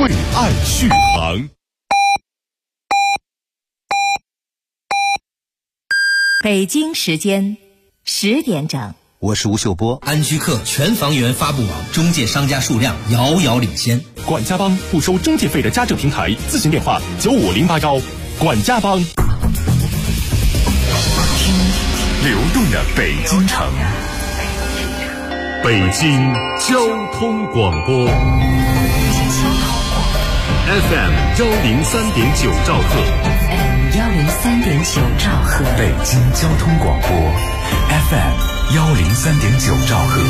为爱续航。 北京时间10点整， 我是吴秀波。 安居客全房源发布网中介商家数量遥遥领先。 管家帮不收中介费的家政平台，咨询电话95081。管家帮，听流动的北京城，北京交通广播 FM 103.9兆赫 103.9兆赫， 北京交通广播 FM 103.9兆赫。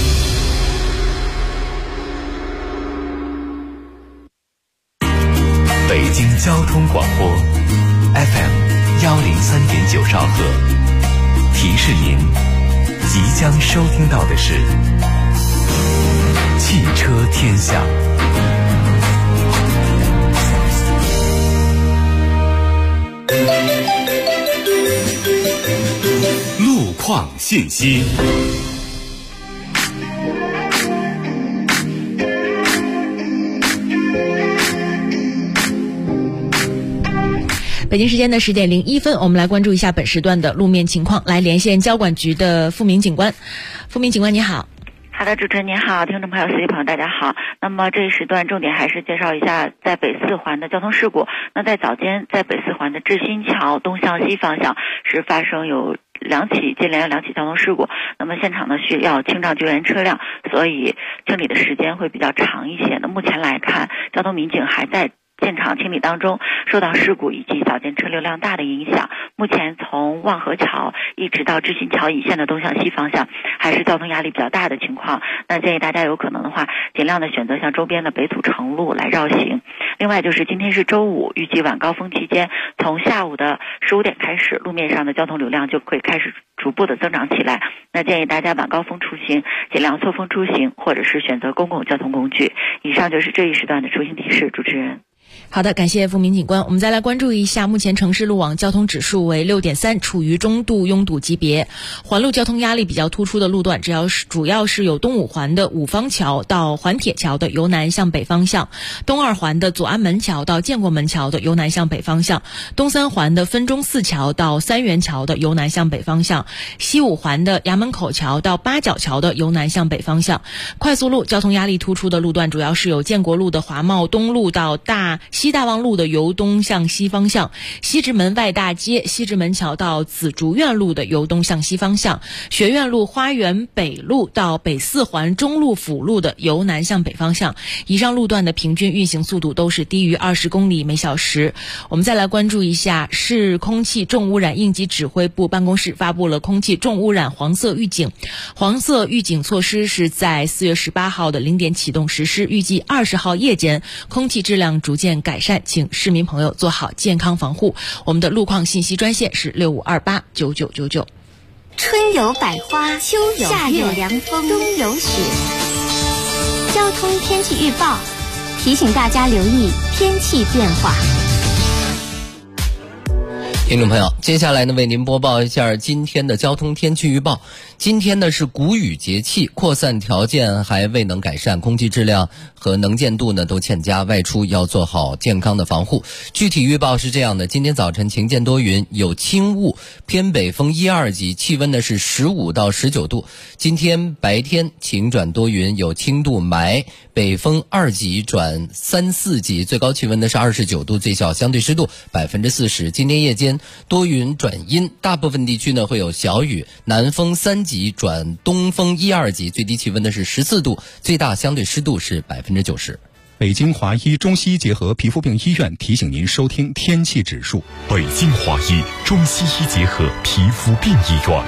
北京交通广播 FM 103.9兆赫，提示您即将收听到的是汽车天下。 路况信息。 北京时间的10点01分，我们来关注一下本时段的路面情况，来连线交管局的付明警官。付明警官你好。 好的，主持人您好，听众朋友、司机朋友大家好。那么这一时段重点还是介绍一下在北四环的交通事故。那在早间，在北四环的志新桥东向西方向是发生有接连2起交通事故。那么现场呢需要清障救援车辆，所以清理的时间会比较长一些。那目前来看，交通民警还在现场清理当中，受到事故以及早间车流量大的影响，目前从望河桥一直到志新桥以线的东向西方向还是交通压力比较大的情况。那建议大家有可能的话，尽量的选择向周边的北土城路来绕行。另外就是今天是周五，预计晚高峰期间，从下午的15点开始，路面上的交通流量就会开始逐步的增长起来。那建议大家晚高峰出行尽量错峰出行，或者是选择公共交通工具。以上就是这一时段的出行提示，主持人。 好的，感谢付明警官。我们再来关注一下，目前城市路网交通指数为6.3，处于中度拥堵级别。环路交通压力比较突出的路段，主要是有东五环的五方桥到环铁桥的由南向北方向，东二环的左安门桥到建国门桥的由南向北方向，东三环的分钟寺桥到三元桥的由南向北方向，西五环的衙门口桥到八角桥的由南向北方向。快速路交通压力突出的路段，主要是有建国路的华茂东路到西大望路的由东向西方向，西直门外大街西直门桥到紫竹院路的由东向西方向，学院路花园北路到北四环中路辅路的由南向北方向。以上路段的平均运行速度都是低于20公里每小时。我们再来关注一下，市空气重污染应急指挥部办公室发布了空气重污染黄色预警。黄色预警措施是在4月18号的0点启动实施，预计20号夜间空气质量逐渐改善，请市民朋友做好健康防护。我们的路况信息专线是65289999。 春有百花，秋有夏有凉风，冬有雪。交通天气预报提醒大家留意天气变化。 听众朋友，接下来呢为您播报一下今天的交通天气预报。今天呢是谷雨节气，扩散条件还未能改善，空气质量和能见度呢都欠佳，外出要做好健康的防护。具体预报是这样的：今天早晨晴间多云，有轻雾，偏北风1、2级，气温呢是15到19度。今天白天晴转多云，有轻度霾，北风2级转3、4级，最高气温呢是29度，最小相对湿度40%。今天夜间多云转阴，大部分地区呢会有小雨，南风3级转东风1、2级，最低气温呢是14度，最大相对湿度是90%。 北京华医中西医结合皮肤病医院提醒您收听天气指数。 北京华医中西医结合皮肤病医院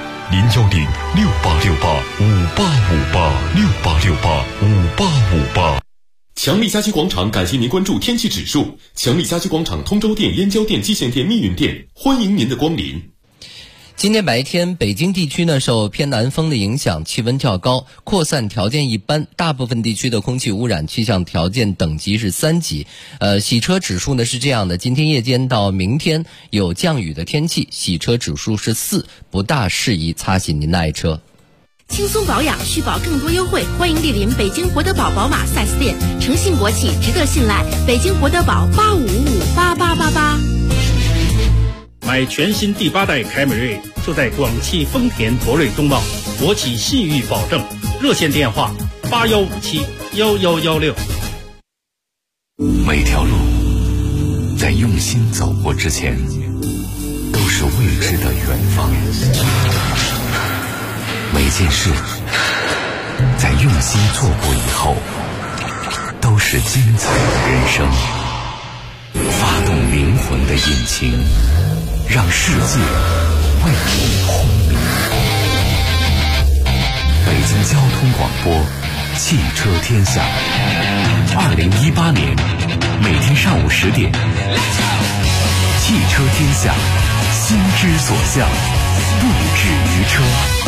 ，0106868586868685858。强力家居广场感谢您关注天气指数。强力家居广场通州店、燕郊店、蓟县店、密云店，欢迎您的光临。 今天白天，北京地区呢受偏南风的影响，气温较高，扩散条件一般，大部分地区的空气污染气象条件等级是3级。洗车指数呢是这样的：今天夜间到明天有降雨的天气，洗车指数是4，不大适宜擦洗您的爱车。 轻松保养，续保更多优惠，欢迎莅临北京博德堡宝马 4S 店，诚信国企，值得信赖。北京博德堡85558888。 买全新第8代凯美瑞，就在广汽丰田博瑞东贸，国企信誉保证，热线电话81571116。 每条路在用心走过之前，都是未知的远方。每件事在用心做过以后，都是精彩的人生。发动灵魂的引擎，让世界为你轰鸣。北京交通广播，汽车天下。2018年每天上午10点，汽车天下，心之所向，不止于车。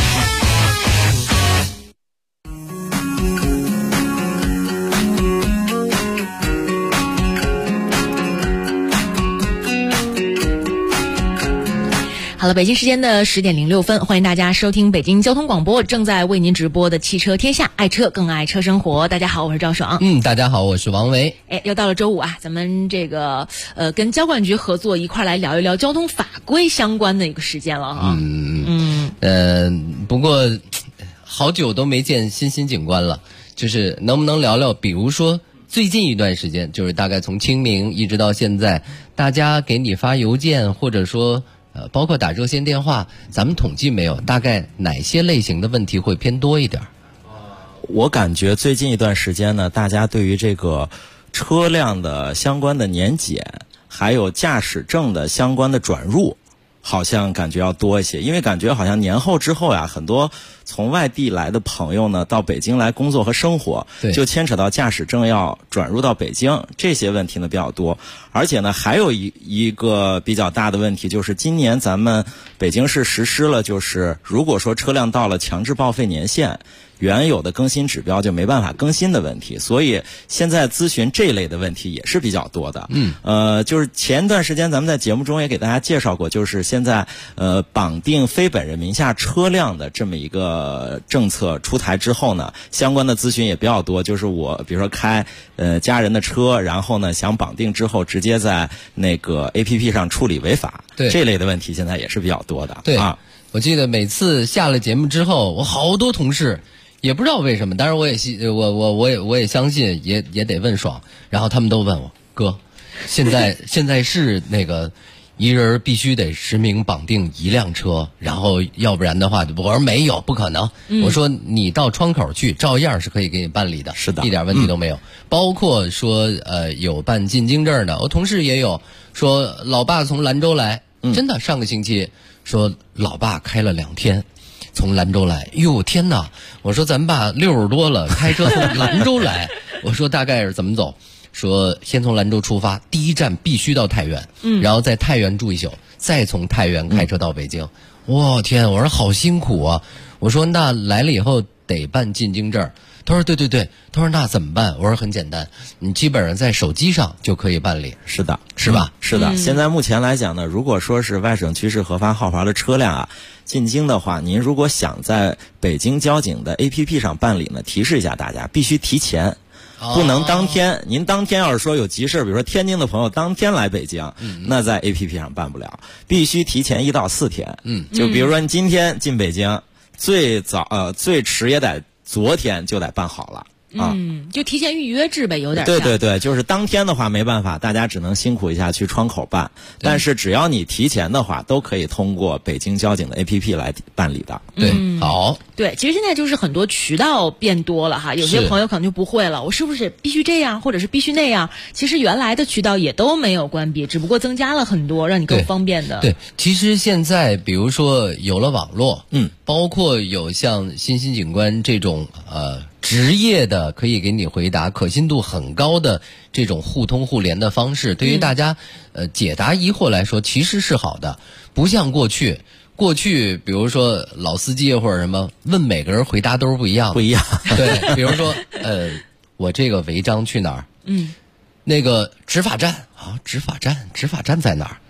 好了，北京时间的10点06分，欢迎大家收听北京交通广播正在为您直播的汽车天下，爱车更爱车生活。大家好，我是赵爽。 大家好，我是王维。 又到了周五啊，咱们这个跟交管局合作一块来聊一聊交通法规相关的一个时间了哈。 不过好久都没见欣欣警官了，就是能不能聊聊，比如说最近一段时间，就是大概从清明一直到现在，大家给你发邮件或者说包括打热线电话，咱们统计没有，大概哪些类型的问题会偏多一点？ 我感觉最近一段时间呢，大家对于这个车辆的相关的年检，还有驾驶证的相关的转入，好像感觉要多一些。因为感觉好像年后之后呀，很多从外地来的朋友呢，到北京来工作和生活，就牵扯到驾驶证要转入到北京，这些问题呢比较多。而且呢，还有一个比较大的问题，就是今年咱们北京市实施了，就是如果说车辆到了强制报废年限，原有的更新指标就没办法更新的问题，所以现在咨询这类的问题也是比较多的。就是前段时间咱们在节目中也给大家介绍过，就是现在绑定非本人名下车辆的这么一个政策出台之后呢，相关的咨询也比较多。就是我比如说开家人的车，然后呢想绑定之后直接在那个 APP 上处理违法，这类的问题现在也是比较多的。 对啊，我记得每次下了节目之后，我好多同事也不知道为什么，当然我也相信，也得问爽，然后他们都问我哥，现在是那个一人必须得实名绑定一辆车，然后要不然的话，我说没有，不可能。我说你到窗口去，照样是可以给你办理的， 是的， 一点问题都没有。包括说有办进京证的，我同事也有说老爸从兰州来，真的上个星期说老爸开了2天。从兰州来，哟天哪！我说咱爸60多了，开车从兰州来，我说大概是怎么走？说先从兰州出发，第一站必须到太原，然后在太原住一宿，再从太原开车到北京。我天！我说好辛苦啊！我说那来了以后得办进京证。他说对，他说那怎么办？我说很简单，你基本上在手机上就可以办理。 是的， 是吧？ 是的。现在目前来讲呢，如果说是外省区市核发号牌的车辆啊，进京的话，您如果想在北京交警的 APP 上办理呢，提示一下大家，必须提前。不能当天，您当天要是说有急事，比如说天津的朋友当天来北京，那在 APP 上办不了，必须提前1到4天。就比如说你今天进北京，最早最迟也得昨天就得办好了。 就提前预约制呗，有点像。 对，就是当天的话没办法，大家只能辛苦一下去窗口办。但是只要你提前的话，都可以通过北京交警的 APP 来办理的。 对，好。 对，其实现在就是很多渠道变多了哈，有些朋友可能就不会了，我是不是必须这样，或者是必须那样？其实原来的渠道也都没有关闭，只不过增加了很多让你更方便的。 对，其实现在比如说有了网络，包括有像欣欣警官这种职业的可以给你回答可信度很高的这种互通互联的方式，对于大家解答疑惑来说其实是好的，不像过去比如说老司机或者什么问每个人回答都是不一样的。对，比如说我这个违章去哪儿？那个执法站在哪儿？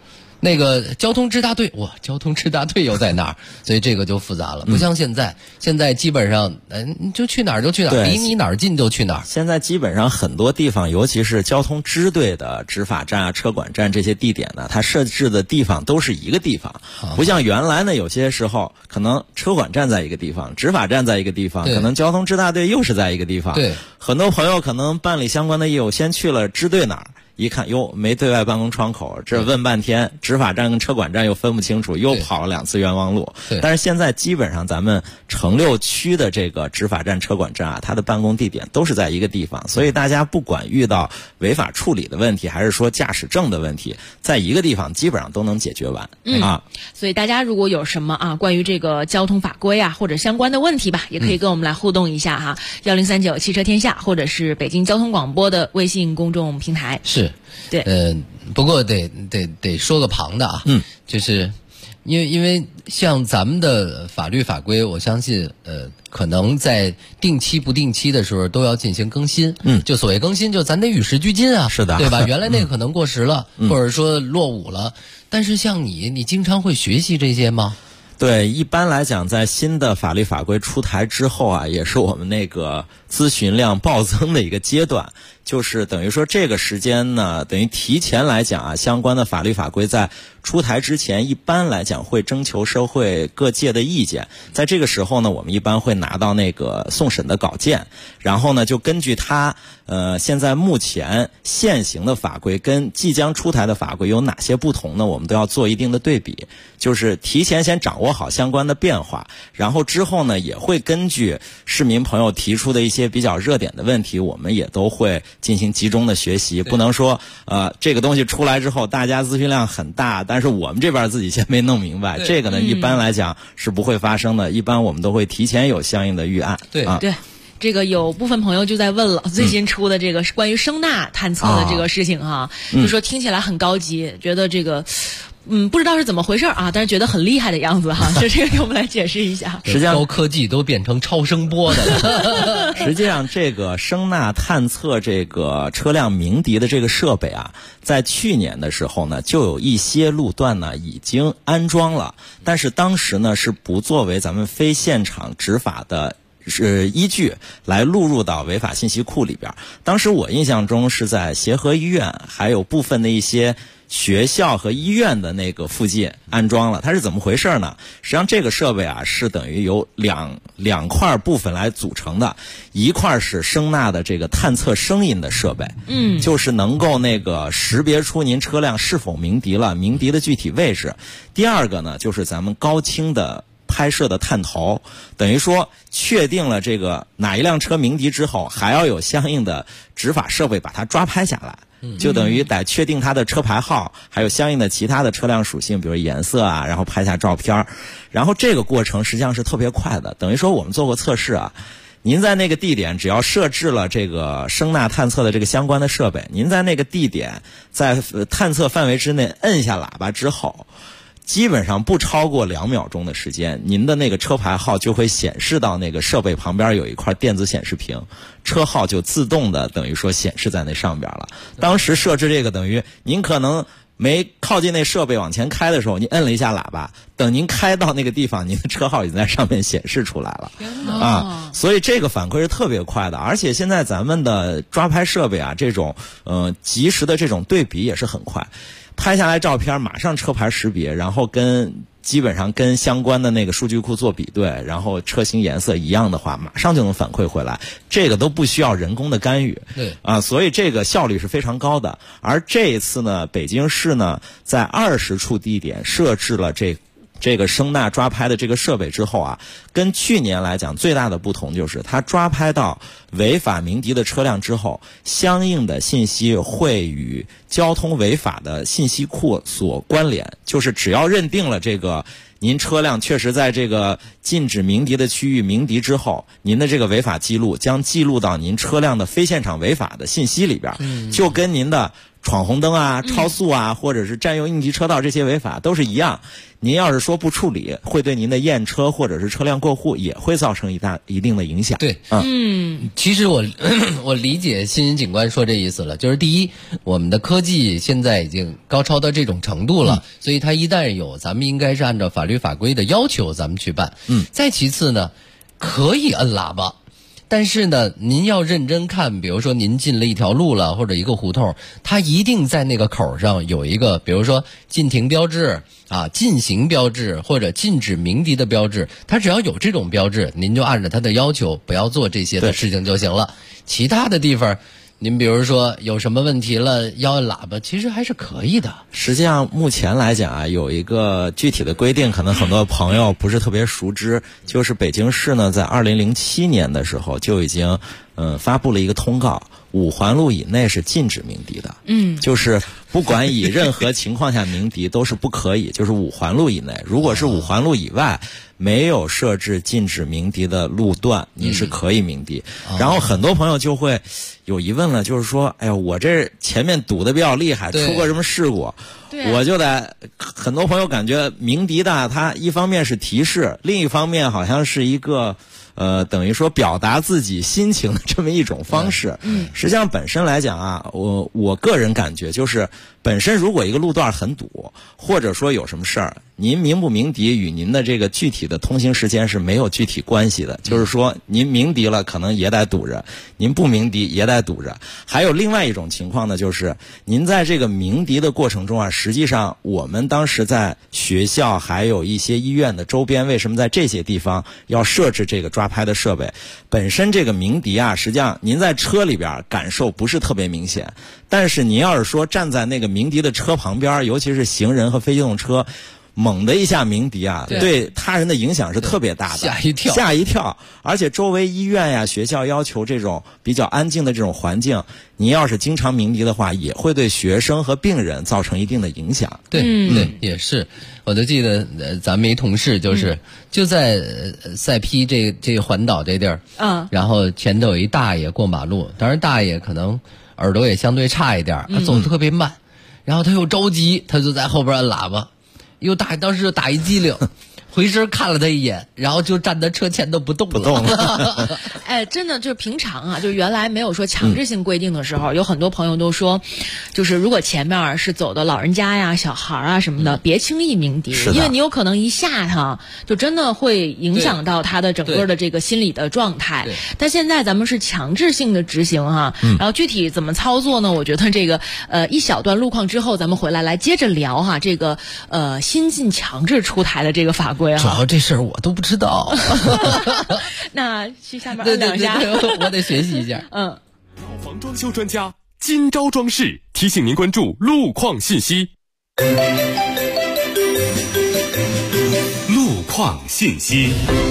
那个交通支大队，哇，交通支大队又在哪儿？所以这个就复杂了，不像现在基本上，你就去哪儿就去哪儿，离你哪儿近就去哪儿。 现在基本上很多地方，尤其是交通支队的执法站啊、车管站这些地点呢，它设置的地方都是一个地方，不像原来呢，有些时候可能车管站在一个地方，执法站在一个地方，可能交通支大队又是在一个地方。 对， 很多朋友可能办理相关的业务，先去了支队哪儿。一看哟，没对外办公窗口，这问半天，执法站跟车管站又分不清楚，又跑了2次冤枉路。但是现在基本上咱们城6区的这个执法站、车管站啊，它的办公地点都是在一个地方，所以大家不管遇到违法处理的问题，还是说驾驶证的问题，在一个地方基本上都能解决完。 所以大家如果有什么关于这个交通法规或者相关的问题吧，也可以跟我们来互动一下哈，1039汽车天下，或者是北京交通广播的微信公众平台。 是。 对， 不过得说个旁的啊，就是因为像咱们的法律法规，我相信可能在定期不定期的时候都要进行更新。就所谓更新，就咱得与时俱进啊， 是的， 对吧？原来那个可能过时了，或者说落伍了，但是像你经常会学习这些吗？ 对，一般来讲，在新的法律法规出台之后啊，也是我们那个咨询量暴增的一个阶段。就是等于说这个时间呢，等于提前来讲啊，相关的法律法规在出台之前，一般来讲会征求社会各界的意见。在这个时候呢，我们一般会拿到那个送审的稿件，然后呢，就根据它现在目前现行的法规跟即将出台的法规有哪些不同呢？我们都要做一定的对比，就是提前先掌握好相关的变化，然后之后呢，也会根据市民朋友提出的一些比较热点的问题，我们也都会进行集中的学习，不能说这个东西出来之后大家咨询量很大，但是我们这边自己先没弄明白，这个呢一般来讲是不会发生的，一般我们都会提前有相应的预案。 对。这个有部分朋友就在问了，最新出的这个是关于声纳探测的这个事情就说听起来很高级，觉得这个不知道是怎么回事但是觉得很厉害的样子就这个给我们来解释一下。 实际上高科技都变成超声波的了。 实际上这个声纳探测这个车辆鸣笛的这个设备在去年的时候呢，就有一些路段呢已经安装了，但是当时呢是不作为咱们非现场执法的是依据来录入到违法信息库里边。当时我印象中是在协和医院还有部分的一些学校和医院的那个附近安装了。它是怎么回事呢？实际上这个设备是等于由两块部分来组成的，一块是声纳的这个探测声音的设备，就是能够那个识别出您车辆是否鸣笛了，鸣笛的具体位置。第二个呢，就是咱们高清的拍摄的探头，等于说确定了这个哪一辆车鸣笛之后，还要有相应的执法设备把它抓拍下来，就等于得确定它的车牌号，还有相应的其他的车辆属性，比如颜色然后拍下照片。然后这个过程实际上是特别快的，等于说我们做过测试您在那个地点只要设置了这个声纳探测的这个相关的设备，您在那个地点在探测范围之内摁下喇叭之后，基本上不超过2秒钟的时间，您的那个车牌号就会显示到那个设备旁边有一块电子显示屏，车号就自动的等于说显示在那上边了。当时设置这个等于您可能没靠近那设备往前开的时候，您摁了一下喇叭，等您开到那个地方，您的车号已经在上面显示出来了所以这个反馈是特别快的。而且现在咱们的抓拍设备这种及时的这种对比也是很快，拍下来照片马上车牌识别，然后基本上跟相关的那个数据库做比对，然后车型颜色一样的话，马上就能反馈回来，这个都不需要人工的干预。 对所以这个效率是非常高的。而这一次呢，北京市呢在20处地点设置了这个声纳抓拍的这个设备之后跟去年来讲最大的不同就是它抓拍到违法鸣笛的车辆之后，相应的信息会与交通违法的信息库所关联，就是只要认定了这个您车辆确实在这个禁止鸣笛的区域鸣笛之后，您的这个违法记录将记录到您车辆的非现场违法的信息里边，就跟您的闯红灯啊、超速啊，或者是占用应急车道这些违法都是一样。您要是说不处理，会对您的验车或者是车辆过户也会造成一定的影响。 对，其实我理解欣欣警官说这意思了，就是第一，我们的科技现在已经高超到这种程度了，所以它一旦有，咱们应该是按照法律法规的要求咱们去办。再其次呢，可以摁喇叭。但是呢，您要认真看，比如说您进了一条路了，或者一个胡同，它一定在那个口上有一个，比如说禁停标志啊、禁行标志或者禁止鸣笛的标志，它只要有这种标志，您就按照它的要求不要做这些的事情就行了。其他的地方，您比如说有什么问题了要按喇叭，其实还是可以的。 实际上目前来讲啊，有一个具体的规定，可能很多朋友不是特别熟知，就是北京市呢在2007年的时候就已经发布了一个通告，5环路以内是禁止鸣笛的。就是不管以任何情况下鸣笛都是不可以，就是5环路以内。如果是5环路以外没有设置禁止鸣笛的路段，你是可以鸣笛。然后很多朋友就会有疑问了，就是说，哎呀，我这前面堵得比较厉害，出过什么事故，我就得，很多朋友感觉鸣笛的它一方面是提示，另一方面好像是一个等于说表达自己心情的这么一种方式。实际上本身来讲啊，我个人感觉就是，本身如果一个路段很堵，或者说有什么事儿，您鸣不鸣笛与您的这个具体的通行时间是没有具体关系的。就是说，您鸣笛了，可能也得堵着；您不鸣笛也得堵着。还有另外一种情况呢，就是您在这个鸣笛的过程中啊，实际上我们当时在学校还有一些医院的周边，为什么在这些地方要设置这个抓拍的设备？本身这个鸣笛啊，实际上您在车里边感受不是特别明显，但是您要是说站在那个鸣笛的车旁边，尤其是行人和非机动车，猛的一下鸣笛啊，对他人的影响是特别大的，吓一跳。而且周围医院呀、学校要求这种比较安静的这种环境，你要是经常鸣笛的话，也会对学生和病人造成一定的影响。 对，也是。我就记得咱们一同事就在赛批这环岛这地儿，然后前头有一大爷过马路，当然大爷可能耳朵也相对差一点，他走得特别慢，然后他又着急，他就在后边按喇叭。大爷当时就打一激灵，回身看了他一眼，然后就站在车前都不动了。 哎，真的就是平常啊，就原来没有说强制性规定的时候，有很多朋友都说，就是如果前面是走的老人家呀、小孩啊什么的，别轻易鸣笛，因为你有可能一吓他，就真的会影响到他的整个的这个心理的状态。但现在咱们是强制性的执行哈，然后具体怎么操作呢？我觉得这个一小段路况之后，咱们回来接着聊哈，这个新近强制出台的这个法规哈。 主要这事儿我都不知道。 那去下面按两下， 我得学习一下。 老房装修专家金招装饰提醒您关注路况信息。路况信息。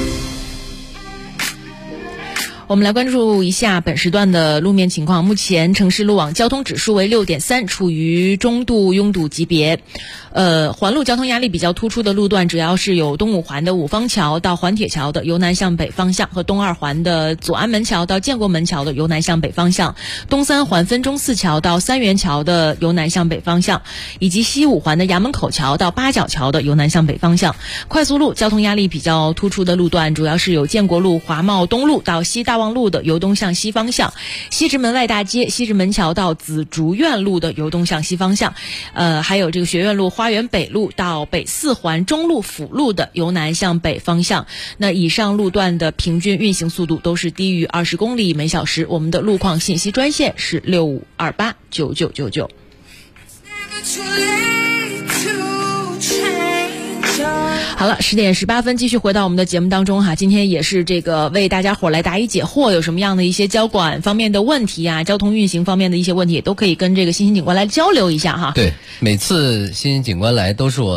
我们来关注一下本时段的路面情况。目前城市路网交通指数为6.3，处于中度拥堵级别。环路交通压力比较突出的路段，主要是有东五环的五方桥到环铁桥的由南向北方向，和东二环的左安门桥到建国门桥的由南向北方向，东三环分钟寺桥到三元桥的由南向北方向，以及西五环的衙门口桥到八角桥的由南向北方向。快速路交通压力比较突出的路段，主要是有建国路华贸东路到西大望路的由东向西方向，西直门外大街西直门桥到紫竹院路的由东向西方向，还有这个学院路花园北路到北四环中路辅路的由南向北方向。那以上路段的平均运行速度都是低于20公里每小时。我们的路况信息专线是65289999。好了，10点18分，继续回到我们的节目当中哈。今天也是这个为大家伙来答疑解惑，有什么样的一些交管方面的问题啊，交通运行方面的一些问题，也都可以跟这个欣欣警官来交流一下哈。 对，每次欣欣警官来都是我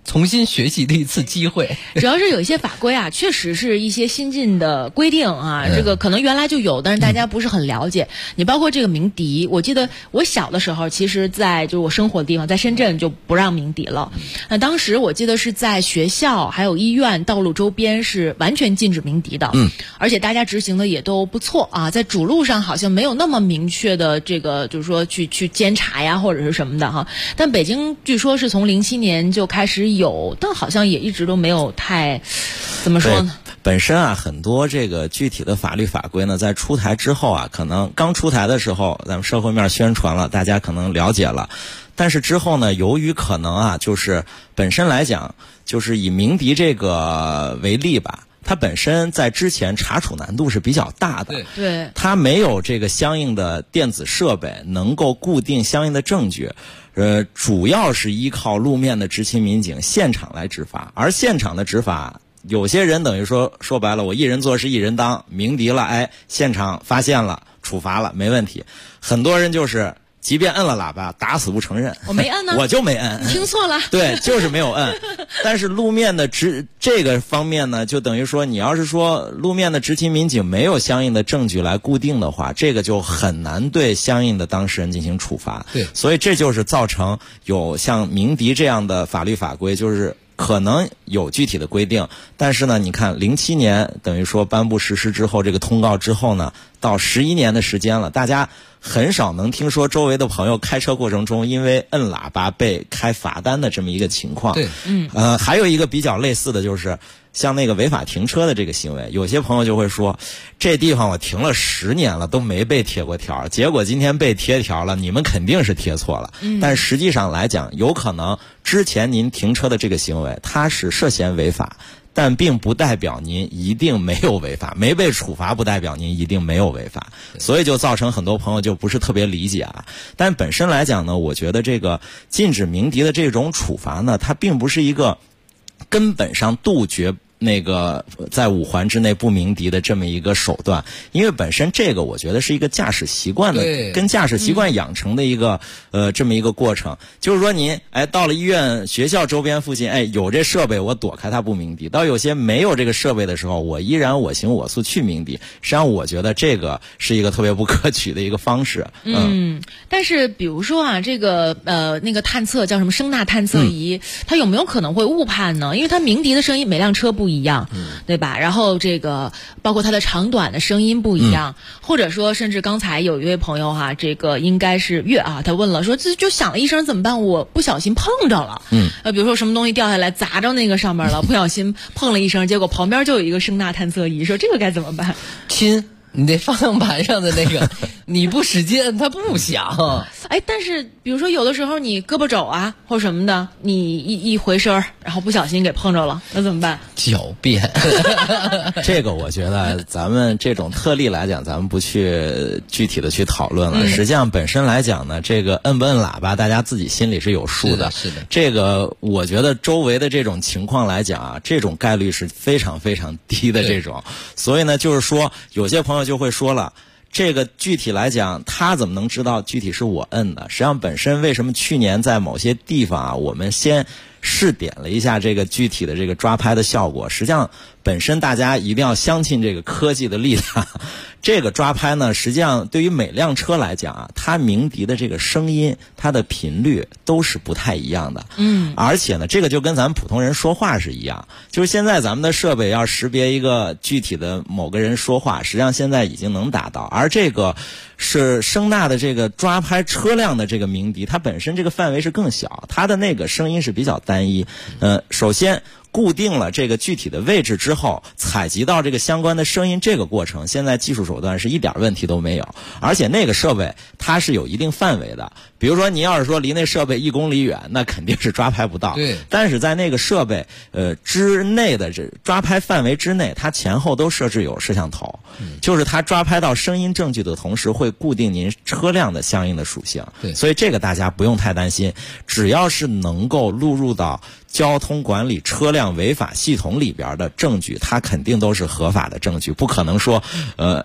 重新学习的一次机会。 主要是有一些法规啊，确实是一些新进的规定啊，这个可能原来就有，但是大家不是很了解。你包括这个鸣笛，我记得我小的时候，其实在就是我生活的地方，在深圳就不让鸣笛了。那当时我记得是在学校还有医院道路周边是完全禁止鸣笛的，而且大家执行的也都不错啊，在主路上好像没有那么明确的这个就是说去监察呀或者是什么的哈。但北京据说是从07年就开始有，但好像也一直都没有太怎么说呢？ 本身啊，很多这个具体的法律法规呢，在出台之后啊，可能刚出台的时候，咱们社会面宣传了，大家可能了解了。但是之后呢，由于可能啊，就是本身来讲，就是以鸣笛这个为例吧，它本身在之前查处难度是比较大的， 对， 它没有这个相应的电子设备能够固定相应的证据，主要是依靠路面的执勤民警现场来执法，而现场的执法，有些人等于说白了，我一人做事一人当，鸣笛了，哎，现场发现了，处罚了，没问题。很多人就是即便摁了喇叭，打死不承认。 我没摁呢， 我就没摁， 听错了。 对，就是没有摁。但是路面的这个方面呢，就等于说，你要是说路面的执勤民警没有相应的证据来固定的话，这个就很难对相应的当事人进行处罚。 对， 所以这就是造成有像鸣笛这样的法律法规，就是可能有具体的规定，但是呢，你看07年等于说颁布实施之后，这个通告之后呢，到11年的时间了，大家很少能听说周围的朋友开车过程中因为摁喇叭被开罚单的这么一个情况。 对， 还有一个比较类似的就是像那个违法停车的这个行为，有些朋友就会说，这地方我停了10年了都没被贴过条，结果今天被贴条了，你们肯定是贴错了。但实际上来讲，有可能之前您停车的这个行为它是涉嫌违法，但并不代表您一定没有违法，没被处罚不代表您一定没有违法，所以就造成很多朋友就不是特别理解啊。但本身来讲呢，我觉得这个禁止鸣笛的这种处罚呢，它并不是一个根本上杜绝那个在5环之内不鸣笛的这么一个手段，因为本身这个我觉得是一个驾驶习惯的，跟驾驶习惯养成的一个这么一个过程。就是说您到了医院学校周边附近，有这设备我躲开它不鸣笛，到有些没有这个设备的时候，我依然我行我素去鸣笛。实际上我觉得这个是一个特别不可取的一个方式。 但是比如说啊，这个那个探测叫什么声呐探测仪，它有没有可能会误判呢？因为它鸣笛的声音每辆车不一样，对吧？然后这个包括它的长短的声音不一样，或者说甚至刚才有一位朋友哈，这个应该是月啊，他问了说，这就响了一声怎么办？我不小心碰着了，比如说什么东西掉下来砸着那个上面了，不小心碰了一声，结果旁边就有一个声呐探测仪，说这个该怎么办？ 亲，你那方向盘上的那个，你不使劲它不响。 但是比如说有的时候你胳膊肘啊或什么的，你一回身，然后不小心给碰着了，那怎么办？ 狡辩。 这个我觉得咱们这种特例来讲，咱们不去具体的去讨论了。实际上本身来讲呢，这个摁不摁喇叭，大家自己心里是有数的。 是的。 这个我觉得周围的这种情况来讲啊，这种概率是非常非常低的这种。所以呢，就是说有些朋友就会说了，这个具体来讲，他怎么能知道具体是我摁的？实际上本身为什么去年在某些地方啊，我们先试点了一下这个具体的这个抓拍的效果，实际上本身大家一定要相信这个科技的力量。这个抓拍呢，实际上对于每辆车来讲啊，它鸣笛的这个声音，它的频率都是不太一样的。而且呢，这个就跟咱们普通人说话是一样，就是现在咱们的设备要识别一个具体的某个人说话，实际上现在已经能达到。而这个是声呐的这个抓拍车辆的这个鸣笛，它本身这个范围是更小，它的那个声音是比较单一。首先固定了这个具体的位置之后，采集到这个相关的声音，这个过程现在技术手段是一点问题都没有。而且那个设备它是有一定范围的，比如说你要是说离那设备1公里远，那肯定是抓拍不到。 对。 但是在那个设备之内的这抓拍范围之内，它前后都设置有摄像头，就是它抓拍到声音证据的同时，会固定您车辆的相应的属性。 对。 所以这个大家不用太担心，只要是能够录入到交通管理车辆违法系统里边的证据，它肯定都是合法的证据，不可能说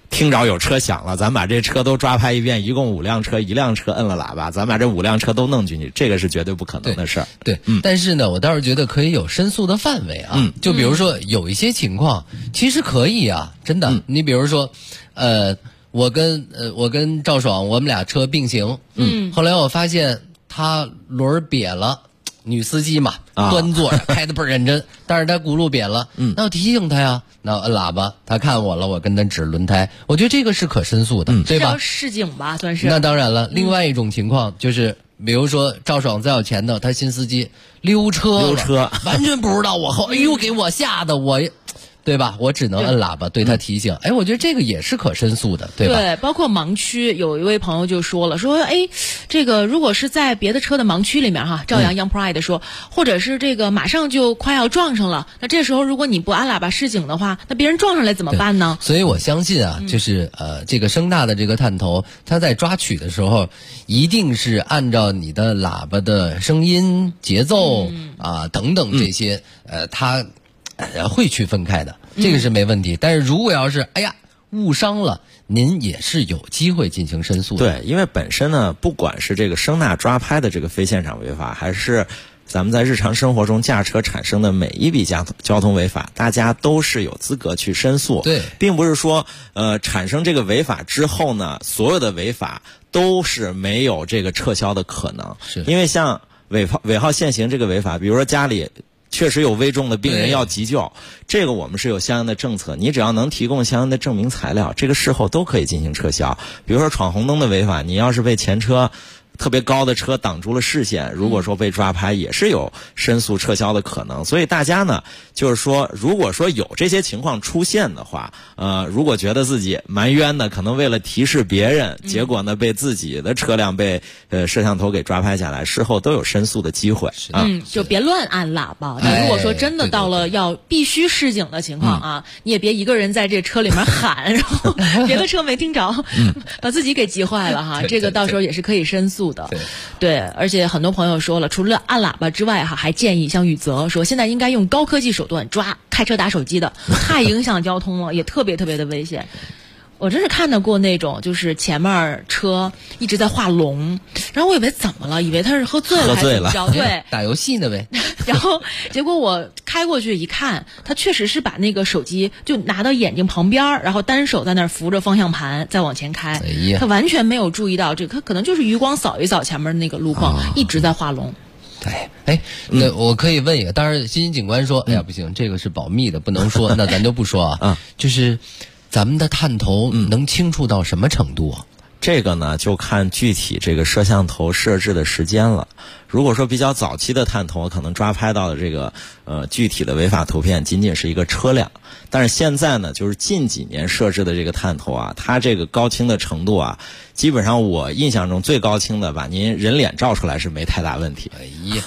听着有车响了，咱把这车都抓拍一遍，一共5辆车，1辆车摁了喇叭，咱把这5辆车都弄进去，这个是绝对不可能的事儿。 对，但是呢，我倒是觉得可以有申诉的范围啊。就比如说有一些情况，其实可以啊，真的。你比如说，我跟赵爽，我们俩车并行，后来我发现他轮瘪了。女司机嘛，端坐着开得倍儿认真，但是他轱辘瘪了，那我提醒他呀，那摁喇叭，他看我了，我跟他指轮胎，我觉得这个是可申诉的，对吧？ 是要示警吧，算是。 那当然了，另外一种情况就是，比如说赵爽在我前头，他新司机溜车，完全不知道我后，哎呦，给我吓得我。对吧？我只能摁喇叭对他提醒。我觉得这个也是可申诉的，对吧？ 对，包括盲区，有一位朋友就说了，说这个如果是在别的车的盲区里面哈，赵阳 Young Pride 说，或者是这个马上就快要撞上了，那这时候如果你不按喇叭示警的话，那别人撞上来怎么办呢？ 所以我相信啊，就是这个声大的这个探头，他在抓取的时候，一定是按照你的喇叭的声音、节奏等等这些，他。会区分开的，这个是没问题。但是如果要是误伤了，您也是有机会进行申诉的。 对，因为本身呢，不管是这个声呐抓拍的这个非现场违法，还是咱们在日常生活中驾车产生的每一笔交通违法，大家都是有资格去申诉。 对， 并不是说产生这个违法之后呢，所有的违法都是没有这个撤销的可能。 是因为像尾号限行这个违法，比如说家里确实有危重的病人要急救，这个我们是有相应的政策，你只要能提供相应的证明材料，这个事后都可以进行撤销。比如说闯红灯的违法，你要是被前车特别高的车挡住了视线，如果说被抓拍，也是有申诉撤销的可能。所以大家呢，就是说，如果说有这些情况出现的话，如果觉得自己蛮冤的，可能为了提示别人，结果呢被自己的车辆被摄像头给抓拍下来，事后都有申诉的机会。 就别乱按喇叭。但如果说真的到了要必须示警的情况啊，你也别一个人在这车里面喊，然后别的车没听着，把自己给急坏了哈。这个到时候也是可以申诉的。对，而且很多朋友说了，除了按喇叭之外还建议像宇泽说，现在应该用高科技手段抓开车打手机的，太影响交通了，也特别的危险。我真是看到过那种，就是前面车一直在画龙，然后我以为怎么了，以为他是喝醉了还是怎么着？对， 打游戏呢呗。 然后结果我开过去一看，他确实是把那个手机就拿到眼睛旁边，然后单手在那儿扶着方向盘再往前开，他完全没有注意到这个，他可能就是余光扫一扫前面那个路况，一直在画龙。 对，那我可以问一个，当然欣欣警官说，不行，这个是保密的，不能说，那咱就不说啊。就是咱们的探头能清楚到什么程度啊？ 这个呢，就看具体这个摄像头设置的时间了。如果说比较早期的探头，可能抓拍到的这个具体的违法图片仅仅是一个车辆，但是现在呢，就是近几年设置的这个探头啊，它这个高清的程度啊，基本上我印象中最高清的把您人脸照出来是没太大问题。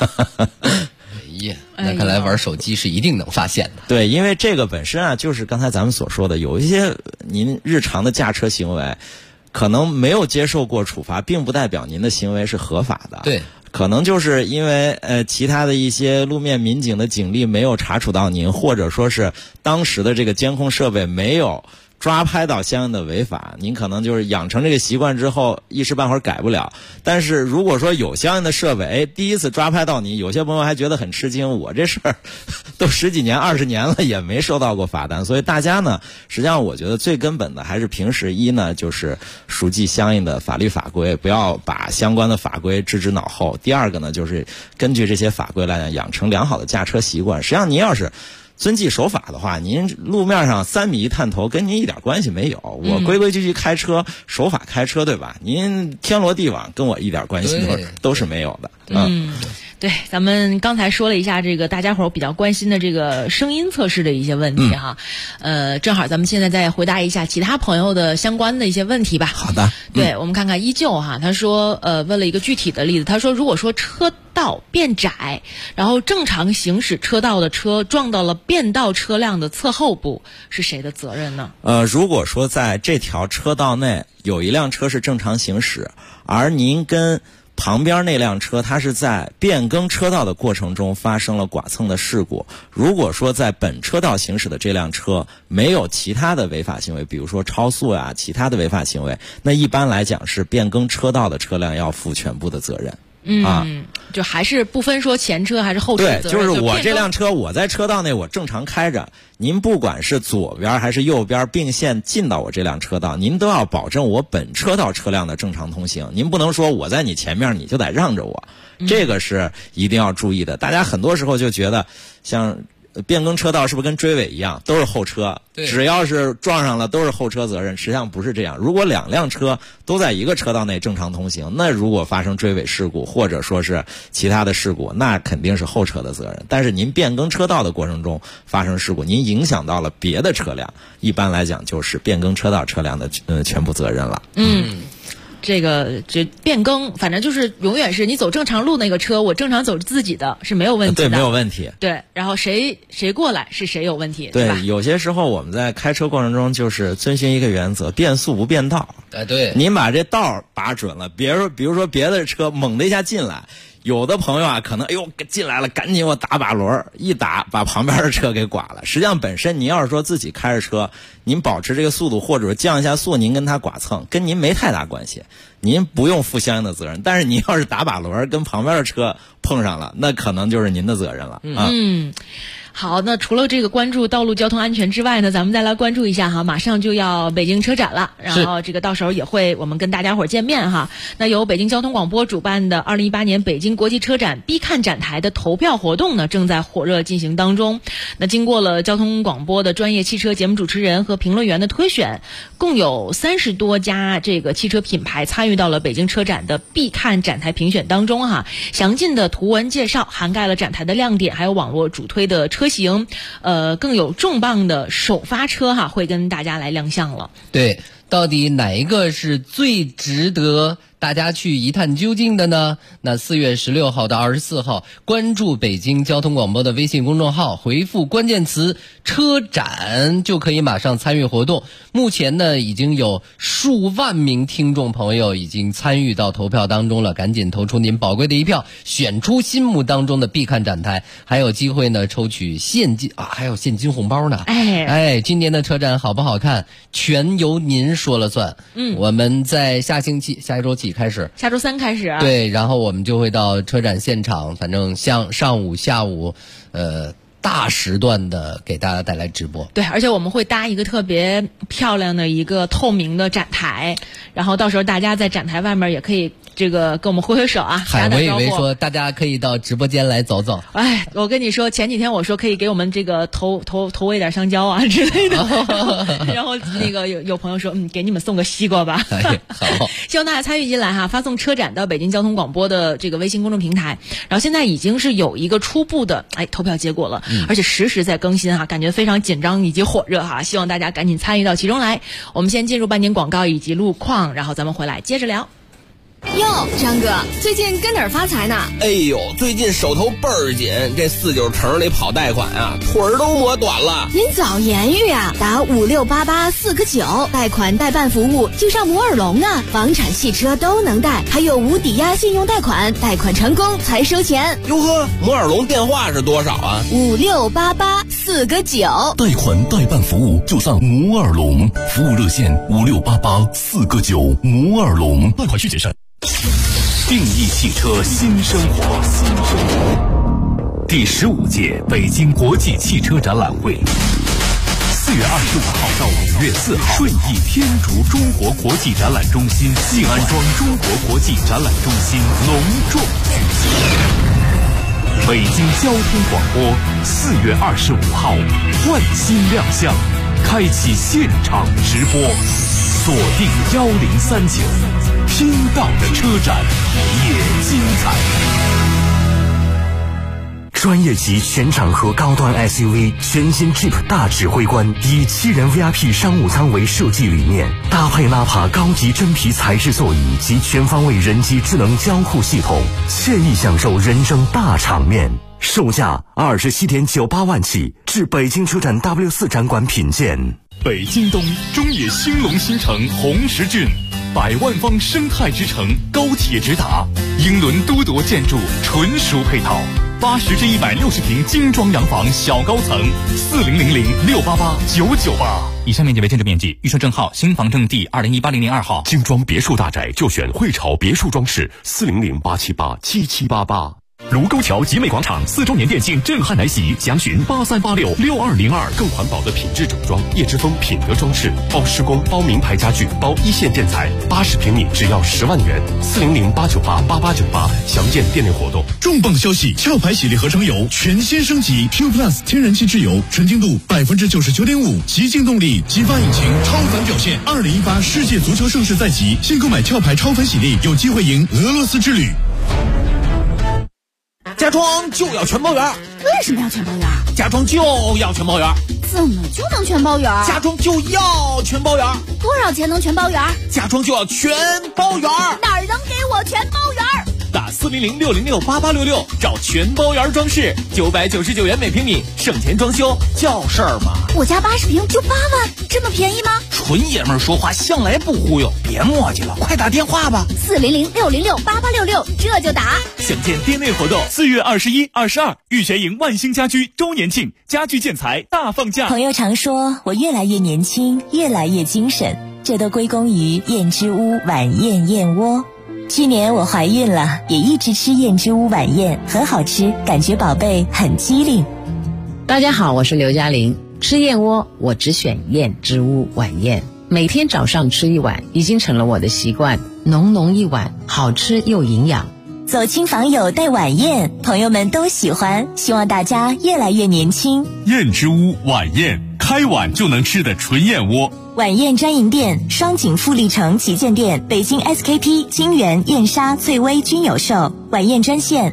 那看来玩手机是一定能发现的。 对，因为这个本身啊，就是刚才咱们所说的，有一些您日常的驾车行为可能没有接受过处罚，并不代表您的行为是合法的。 对， 可能就是因为其他的一些路面民警的警力没有查处到您，或者说是当时的这个监控设备没有抓拍到相应的违法，您可能就是养成这个习惯之后一时半会儿改不了。但是如果说有相应的设备，第一次抓拍到你，有些朋友还觉得很吃惊，我这事儿都10几年20年了也没收到过罚单。所以大家呢，实际上我觉得最根本的还是平时呢就是熟记相应的法律法规，不要把相关的法规置之脑后。第二个呢，就是根据这些法规来讲，养成良好的驾车习惯。实际上您要是遵纪守法的话，您路面上3米一探头跟您一点关系没有。我规规矩矩开车，守法开车，对吧？您天罗地网跟我一点关系都是没有的。 对，咱们刚才说了一下这个大家伙比较关心的这个声音测试的一些问题哈，正好咱们现在再回答一下其他朋友的相关的一些问题吧。 好的， 对，我们看看依旧哈，他说问了一个具体的例子，他说如果说车道变窄，然后正常行驶车道的车撞到了变道车辆的侧后部，是谁的责任呢？ 如果说在这条车道内有一辆车是正常行驶，而您跟旁边那辆车它是在变更车道的过程中发生了剐蹭的事故。如果说在本车道行驶的这辆车没有其他的违法行为，比如说超速呀、其他的违法行为，那一般来讲是变更车道的车辆要负全部的责任。 就还是不分说前车还是后车责任。 对，就是我这辆车我在车道内我正常开着，您不管是左边还是右边并线进到我这辆车道，您都要保证我本车道车辆的正常通行。您不能说我在你前面你就得让着我，这个是一定要注意的。大家很多时候就觉得像变更车道是不是跟追尾一样，都是后车，只要是撞上了都是后车责任？实际上不是这样。如果两辆车都在一个车道内正常通行，那如果发生追尾事故或者说是其他的事故，那肯定是后车的责任。但是您变更车道的过程中发生事故，您影响到了别的车辆，一般来讲就是变更车道车辆的全部责任了。 这变更，反正就是永远是你走正常路那个车，我正常走自己的是没有问题的。 对，没有问题。 对，然后谁过来是谁有问题， 对吧？ 有些时候我们在开车过程中就是遵循一个原则，变速不变道。 对， 您把这道把准了，比如说别的车猛的一下进来，有的朋友啊可能进来了，赶紧我打把轮，一打把旁边的车给剐了。实际上本身您要是说自己开着车，您保持这个速度或者降一下速，您跟他剐蹭跟您没太大关系，您不用负相应的责任。但是您要是打把轮跟旁边的车碰上了，那可能就是您的责任了。 好，那除了这个关注道路交通安全之外呢，咱们再来关注一下哈，马上就要北京车展了，然后这个到时候也会我们跟大家伙见面哈。那由北京交通广播主办的2018年北京国际车展必看展台的投票活动呢，正在火热进行当中。那经过了交通广播的专业汽车节目主持人和评论员的推选，共有30多家这个汽车品牌参与到了北京车展的必看展台评选当中哈。详尽的图文介绍涵盖了展台的亮点，还有网络主推的车型，更有重磅的首发车哈，会跟大家来亮相了。 对，到底哪一个是最值得大家去一探究竟的呢？那4月16号到24号，关注北京交通广播的微信公众号，回复关键词车展，就可以马上参与活动。目前呢，已经有数万名听众朋友已经参与到投票当中了，赶紧投出您宝贵的一票，选出心目当中的必看展台，还有机会呢抽取现金啊，还有现金红包呢。今年的车展好不好看，全由您说了算。我们在下一周起开始， 下周3开始啊。 对，然后我们就会到车展现场，反正像上午下午大时段的给大家带来直播。 对，而且我们会搭一个特别漂亮的一个透明的展台，然后到时候大家在展台外面也可以这个跟我们挥挥手啊，打打招呼。 我以为说大家可以到直播间来走走。 我跟你说，前几天我说可以给我们这个投喂点香蕉啊之类的，然后那个有朋友说给你们送个西瓜吧。 好， 希望大家参与进来哈，发送车展到北京交通广播的这个微信公众平台，然后现在已经是有一个初步的投票结果了。而且实时在更新哈，感觉非常紧张以及火热哈，希望大家赶紧参与到其中来。我们先进入半年广告以及路况，然后咱们回来接着聊。 哟，张哥，最近跟哪儿发财呢？ 哎呦，最近手头倍儿紧，这49城里跑贷款啊，腿儿都磨短了。 您早言语啊，打5688-4个9，贷款代办服务就上摩尔龙啊，房产、汽车都能贷，还有无抵押信用贷款，贷款成功才收钱。 哟呵，摩尔龙电话是多少啊 ？5688-4个9， 贷款代办服务就上摩尔龙，服务热线5688-4个9，摩尔龙，贷款需谨慎。 定义汽车新生活，第15届北京国际汽车展览会，4月25号到5月4号，顺义天竺中国国际展览中心、静安庄中国国际展览中心隆重举行。北京交通广播4月25号换新亮相，开启现场直播，锁定1039，听到的车展也精彩。 专业级全场合高端 SUV 全新 Jeep 大指挥官，以7人 VIP 商务舱为设计理念，搭配纳帕高级真皮材质座椅及全方位人机智能交互系统，惬意享受人生大场面。售价27.98万起，至北京车展 W4 展馆品鉴。 北京东中野兴隆新城红石郡百万方生态之城，高铁直达，英伦都铎建筑纯属配套，80至160平精装洋房小高层，4000-688-998。以下面积为建筑面积，预售证号新房证第2018-002号。 精装别墅大宅就选汇潮别墅装饰，400-878-7788。卢沟桥集美广场4周年店庆震撼来袭，详询83866202。更环保的品质整装，叶之峰品德装饰，包施工、包名牌家具、包一线建材，80平米只要10万元，400-898-8898。详见店内活动。 重磅消息！壳牌洗涤合成油全新升级 ，Pure Plus 天然气质油，纯净度99.5%，极净动力，激发引擎，超凡表现。2018世界足球盛世在即，新购买壳牌超凡洗涤，有机会赢俄罗斯之旅。 家装就要全包圆。 为什么要全包圆？ 家装就要全包圆。 怎么就能全包圆？ 家装就要全包圆。 多少钱能全包圆？ 家装就要全包圆。 哪儿能给我全包圆？ 打400-606-8866找全包圆装饰，999元每平米，省钱装修叫事儿吗？ 我家80平就8万，这么便宜吗？ 纯爷们儿说话向来不忽悠，别磨叽了，快打电话吧。 400-606-8866，这就打。 详见店内活动。4月21、22，玉泉营万兴家居周年庆，家具建材大放价。 朋友常说我越来越年轻，越来越精神，这都归功于燕之屋晚宴燕窝。去年我怀孕了，也一直吃燕之屋晚宴，很好吃，感觉宝贝很机灵。 大家好，我是刘嘉玲。吃燕窝我只选燕之屋晚宴，每天早上吃一碗已经成了我的习惯，浓浓一碗，好吃又营养。 走亲访友带晚宴，朋友们都喜欢，希望大家越来越年轻。 燕之屋晚宴，开碗就能吃的纯燕窝。 晚宴专营店：双井富力城旗舰店、北京 SKP、金源、燕莎、翠微均有售。晚宴专线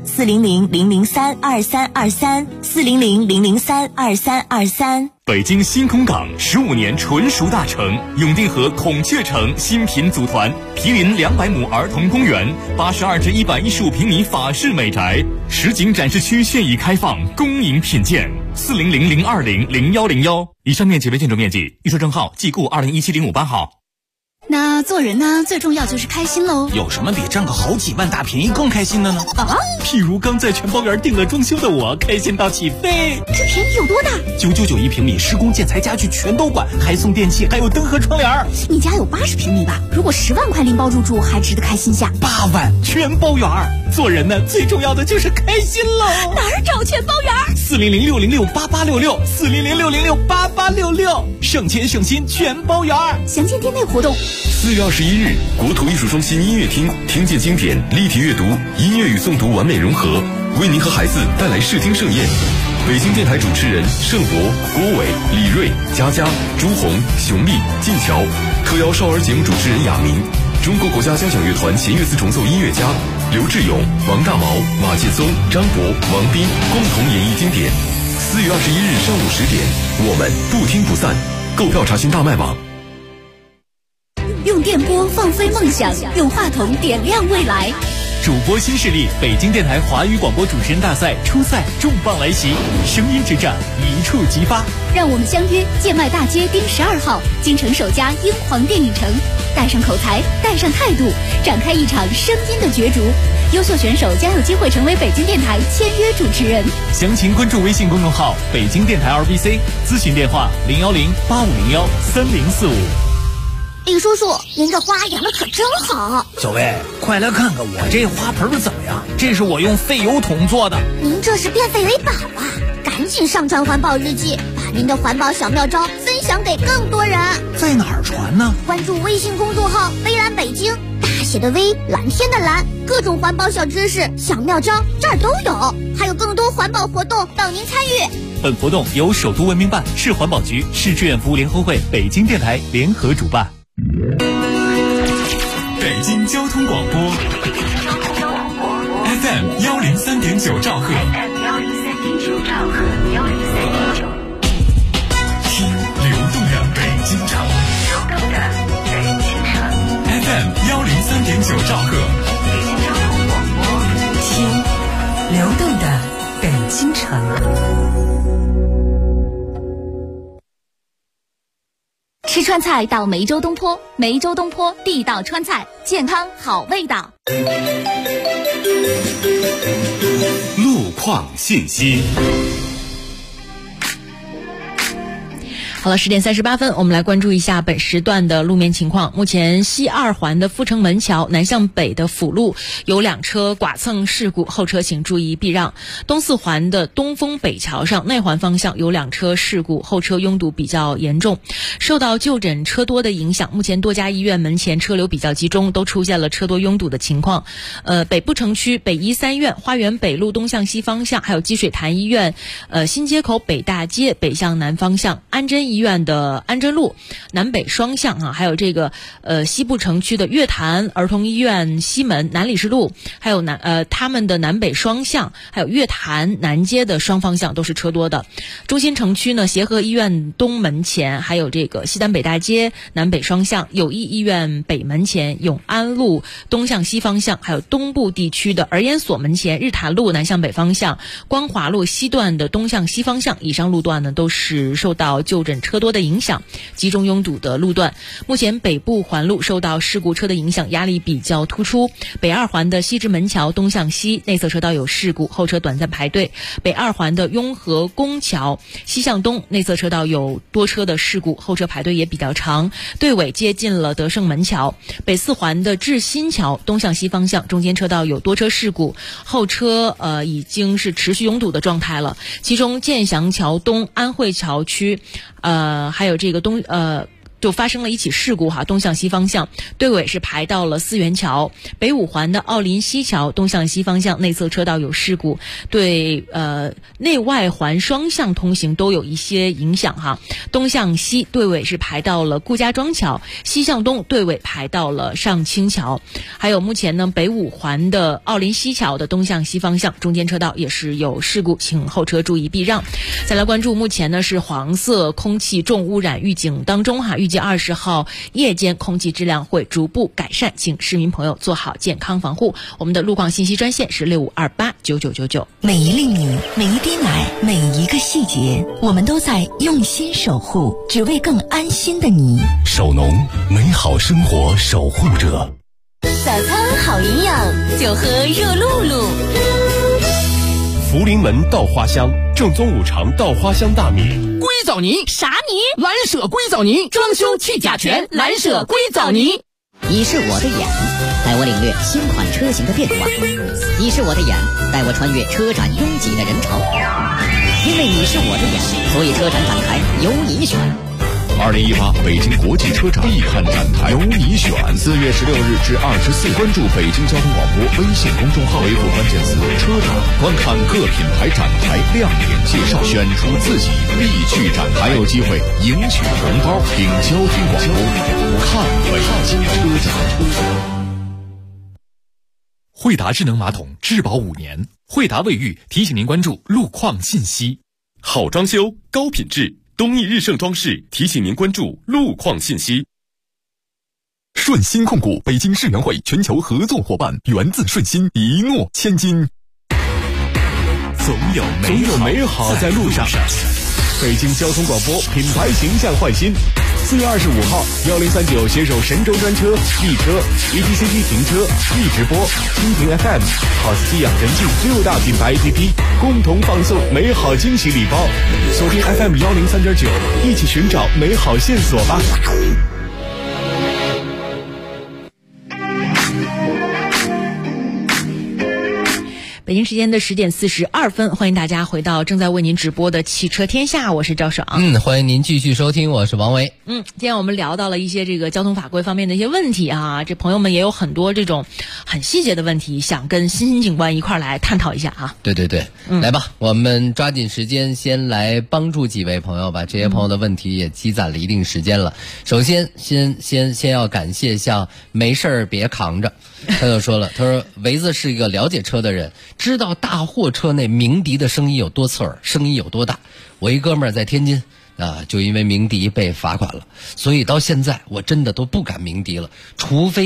400-003-2323，400-003-2323。 北京新空港15年纯熟大城，永定河孔雀城新品组团，毗邻200亩儿童公园，82至115平米法式美宅，实景展示区现已开放，恭迎品鉴。400-020-0101。以上面积为建筑面积，预售证号即固2017-058号。 那做人呢，最重要就是开心喽。 有什么比占个好几万大便宜更开心的呢？ 啊， 譬如刚在全包园订了装修的我，开心到起飞。 这便宜有多大 ？9991平米，施工建材家具全都管，还送电器，还有灯和窗帘。 你家有80平米吧？如果10万块拎包入住，还值得开心下。 8万全包园。做人呢，最重要的就是开心喽。 哪儿找全包园 ？400-606-8866，400-606-8866，省钱省心全包园。 详见店内活动。 4月21日，国土艺术中心音乐厅，听见经典，立体阅读，音乐与诵读完美融合，为您和孩子带来视听盛宴。北京电台主持人盛博、郭伟、李锐、佳佳、朱红、熊丽、晋桥，特邀少儿节目主持人亚明，中国国家交响乐团弦乐四重奏音乐家刘志勇、王大毛、马劲松、张博、王斌共同演绎经典。4月21日上午10点，我们不听不散。购票查询大麦网。 用电波放飞梦想，用话筒点亮未来。 主播新势力北京电台华语广播主持人大赛初赛重磅来袭，声音之战一触即发。 让我们相约建迈大街丁12号，京城首家英皇电影城，带上口才，带上态度，展开一场声音的角逐。优秀选手将有机会成为北京电台签约主持人。 详情关注微信公众号北京电台 RBC， 咨询电话010-8501-3045。 李叔叔，您这花养的可真好。 小薇，快来看看我这花盆怎么样？这是我用废油桶做的。 您这是变废为宝啊！赶紧上传环保日记，把您的环保小妙招分享给更多人。 在哪儿传呢？ 关注微信公众号微蓝北京，大写的微，蓝天的蓝，各种环保小知识、小妙招这儿都有，还有更多环保活动等您参与。 本活动由首都文明办、市环保局、市志愿服务联合会、北京电台联合主办。北京交通广播 FM 103.9兆赫，听流动的北京城，FM 103.9兆赫， 听流动的北京城。 吃川菜到梅州东坡，梅州东坡地道川菜，健康好味道。 路况信息。 好了，10点38分，我们来关注一下本时段的路面情况。目前西二环的阜成门桥南向北的辅路有2车剐蹭事故，后车请注意避让。东四环的东风北桥上内环方向有2车事故，后车拥堵比较严重。受到就诊车多的影响，目前多家医院门前车流比较集中，都出现了车多拥堵的情况。北部城区北医三院花园北路东向西方向，还有积水潭医院新街口北大街北向南方向，安贞医院的安贞路南北双向还有这个西部城区的月坛儿童医院西门南礼士路，还有他们的南北双向，还有月坛南街的双方向都是车多的。中心城区呢，协和医院东门前，还有这个西单北大街南北双向，友谊医院北门前，永安路东向西方向，还有东部地区的儿研所门前，日坛路南向北方向，光华路西段的东向西方向，以上路段呢都是受到就诊车多的影响，集中拥堵的路段。目前北部环路受到事故车的影响，压力比较突出。北二环的西直门桥东向西内侧车道有事故，后车短暂排队。北二环的雍和宫桥西向东内侧车道有多车的事故，后车排队也比较长，队尾接近了德胜门桥。北四环的至新桥东向西方向中间车道有多车事故，后车已经是持续拥堵的状态了。其中建祥桥东安慧桥区还有这个就发生了一起事故东向西方向队尾是排到了思源桥。北五环的奥林西桥东向西方向内侧车道有事故，对内外环双向通行都有一些影响东向西队尾是排到了顾家庄桥，西向东队尾排到了上清桥。还有目前呢，北五环的奥林西桥的东向西方向中间车道也是有事故，请后车注意避让。再来关注目前呢是黄色空气重污染预警当中预计20号夜间空气质量会逐步改善，请市民朋友做好健康防护。我们的路况信息专线是65289999。 每一粒米，每一滴奶，每一个细节，我们都在用心守护，只为更安心的你。 守农，美好生活守护者。 早餐好营养，就喝热露露。 福临门稻花香，正宗五常稻花香大米。 硅藻泥啥泥？ 蓝舍硅藻泥，装修去甲醛，蓝舍硅藻泥。 你是我的眼，带我领略新款车型的变化；你是我的眼，带我穿越车展拥挤的人潮。因为你是我的眼，所以车展展台由你选。 2018北京国际车展必看展台，由你选。4月16日至24日，关注北京交通广播微信公众号，回复关键词“车展”，观看各品牌展台亮点介绍，选出自己必去展台，还有机会赢取红包。听交通广播，看北京车展。 惠达智能马桶质保5年，惠达卫浴提醒您关注路况信息。 好装修，高品质。东义日盛装饰提醒您关注路况信息。 顺鑫控股北京世园会全球合作伙伴，源自顺鑫，一诺千金。 总有美好在路上。北京交通广播品牌形象焕新。4月25号，1039携手神州专车、易车、ETCT 停车、易直播、蜻蜓 FM、好司机养成记6大品牌 APP 共同放送美好惊喜礼包。锁定 FM 103.9，一起寻找美好线索吧。 北京时间的10点42分，欢迎大家回到正在为您直播的汽车天下，我是赵爽。 欢迎您继续收听，我是王维。 今天我们聊到了一些这个交通法规方面的一些问题这朋友们也有很多这种很细节的问题，想跟欣欣警官一块来探讨一下对，来吧，我们抓紧时间先来帮助几位朋友吧。这些朋友的问题也积攒了一定时间了。首先，先要感谢一下没事儿别扛着。他就说了，他说维子是一个了解车的人，知道大货车内鸣笛的声音有多刺耳，声音有多大。我一哥们儿在天津就因为鸣笛被罚款了，所以到现在我真的都不敢鸣笛了，除非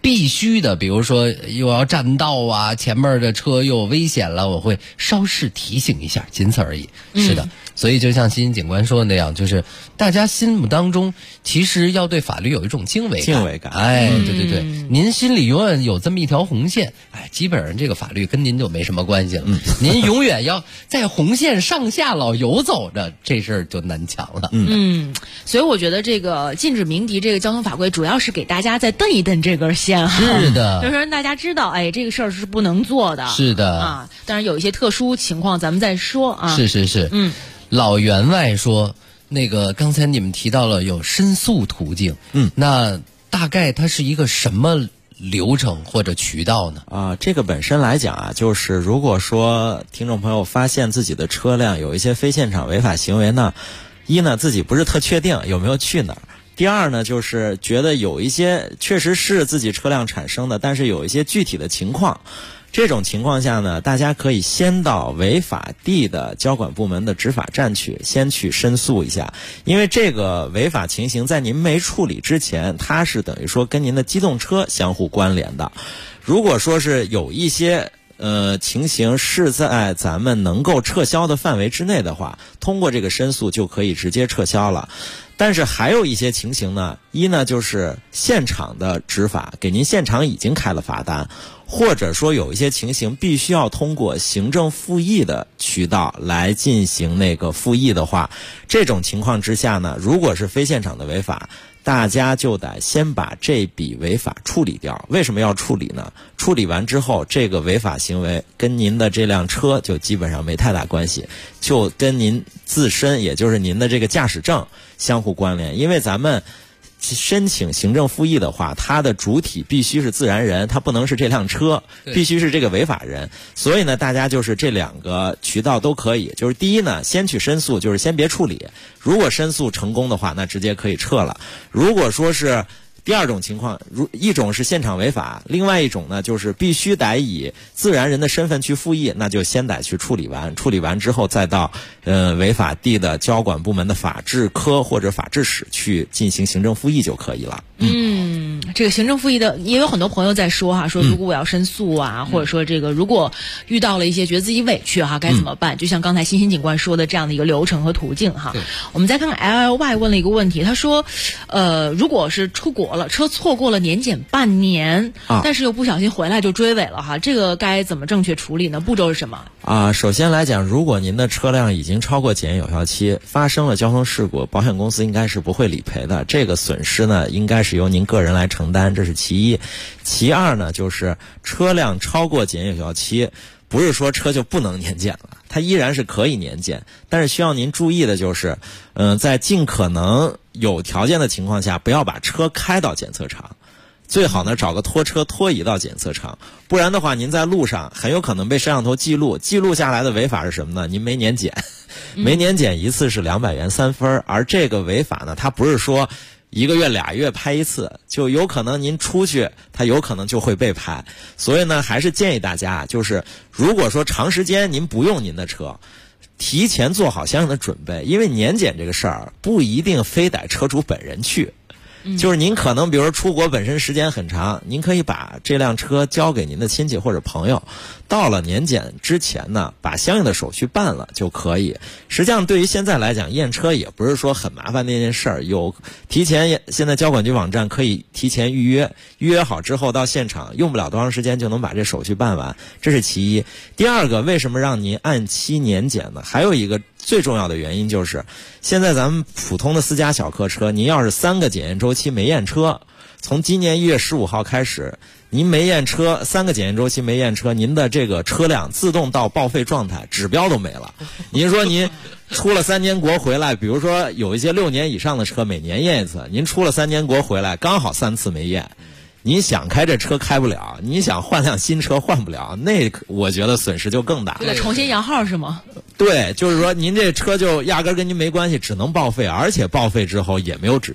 必须的，比如说又要占道啊，前面的车又危险了，我会稍事提醒一下，仅此而已。是的，所以就像欣欣警官说的那样，就是大家心目当中其实要对法律有一种敬畏感。哎，对对对，您心里永远有这么一条红线，哎，基本上这个法律跟您就没什么关系了。您永远要在红线上下老游走着，这事儿就难抢了。 所以我觉得这个禁止鸣笛这个交通法规，主要是给大家再蹬一蹬这根线哈。 是的， 就是让大家知道，哎，这个事儿是不能做的。 是的啊，当然有一些特殊情况咱们再说啊。 是。老员外说，那个刚才你们提到了有申诉途径，那大概它是一个什么流程或者渠道呢？ 这个本身来讲啊，就是如果说听众朋友发现自己的车辆有一些非现场违法行为呢，一呢自己不是特确定有没有去哪儿，第二呢就是觉得有一些确实是自己车辆产生的，但是有一些具体的情况。这种情况下呢，大家可以先到违法地的交管部门的执法站去，先去申诉一下。因为这个违法情形在您没处理之前，它是等于说跟您的机动车相互关联的。如果说是有一些情形是在咱们能够撤销的范围之内的话，通过这个申诉就可以直接撤销了。但是还有一些情形呢，一呢就是现场的执法，给您现场已经开了罚单，或者说有一些情形必须要通过行政复议的渠道来进行那个复议的话，这种情况之下呢，如果是非现场的违法，大家就得先把这笔违法处理掉。为什么要处理呢？处理完之后，这个违法行为跟您的这辆车就基本上没太大关系，就跟您自身，也就是您的这个驾驶证相互关联。因为咱们申请行政复议的话，它的主体必须是自然人，它不能是这辆车，必须是这个违法人。所以呢，大家就是这两个渠道都可以。就是第一呢，先去申诉，就是先别处理。如果申诉成功的话，那直接可以撤了。如果说是第二种情况，一种是现场违法，另外一种呢就是必须得以自然人的身份去复议，那就先得去处理完，处理完之后再到违法地的交管部门的法制科或者法制室去进行行政复议就可以了。 这个行政复议的也有很多朋友在说哈，说如果我要申诉啊，或者说这个如果遇到了一些觉得自己委屈哈，该怎么办？就像刚才欣欣警官说的这样的一个流程和途径哈。我们再看看 LLY 问了一个问题，他说如果是出国了，车错过了年检半年，但是又不小心回来就追尾了哈，这个该怎么正确处理呢？步骤是什么？ 首先来讲，如果您的车辆已经超过检验有效期，发生了交通事故，保险公司应该是不会理赔的。这个损失呢，应该是由您个人来承担，这是其一。其二呢，就是车辆超过检验有效期，不是说车就不能年检了，它依然是可以年检，但是需要您注意的就是，在尽可能有条件的情况下，不要把车开到检测场。最好呢，找个拖车拖移到检测场，不然的话，您在路上很有可能被摄像头记录下来的违法是什么呢？您没年检，没年检一次是200元3分，而这个违法呢，它不是说1个月2月拍一次，就有可能您出去，它有可能就会被拍。所以呢，还是建议大家，就是如果说长时间您不用您的车，提前做好相应的准备，因为年检这个事儿不一定非得车主本人去。就是您可能比如说出国本身时间很长，您可以把这辆车交给您的亲戚或者朋友，到了年检之前呢，把相应的手续办了就可以。实际上对于现在来讲，验车也不是说很麻烦的一件事儿，有提前，现在交管局网站可以提前预约好之后到现场，用不了多长时间就能把这手续办完，这是其一。第二个，为什么让您按期年检呢？还有一个最重要的原因就是，现在咱们普通的私家小客车，您要是3个检验周期没验车，从今年1月15号开始，您没验车，3个检验周期没验车，您的这个车辆自动到报废状态，指标都没了。您说您出了3年国回来，比如说有一些6年以上的车每年验一次，您出了3年国回来，刚好3次没验。你想开这车开不了，你想换辆新车换不了，那我觉得损失就更大。 对，重新摇号是吗？ 对，就是说您这车就压根跟您没关系，只能报废，而且报废之后也没有指标。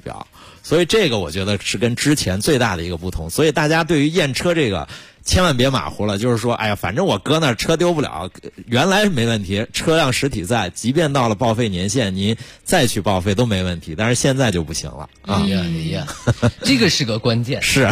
所以这个我觉得是跟之前最大的一个不同。所以大家对于验车这个千万别马虎了，就是说，哎呀，反正我搁那儿车丢不了，原来没问题，车辆实体在，即便到了报废年限，您再去报废都没问题。但是现在就不行了啊！ 这个是个关键。 是。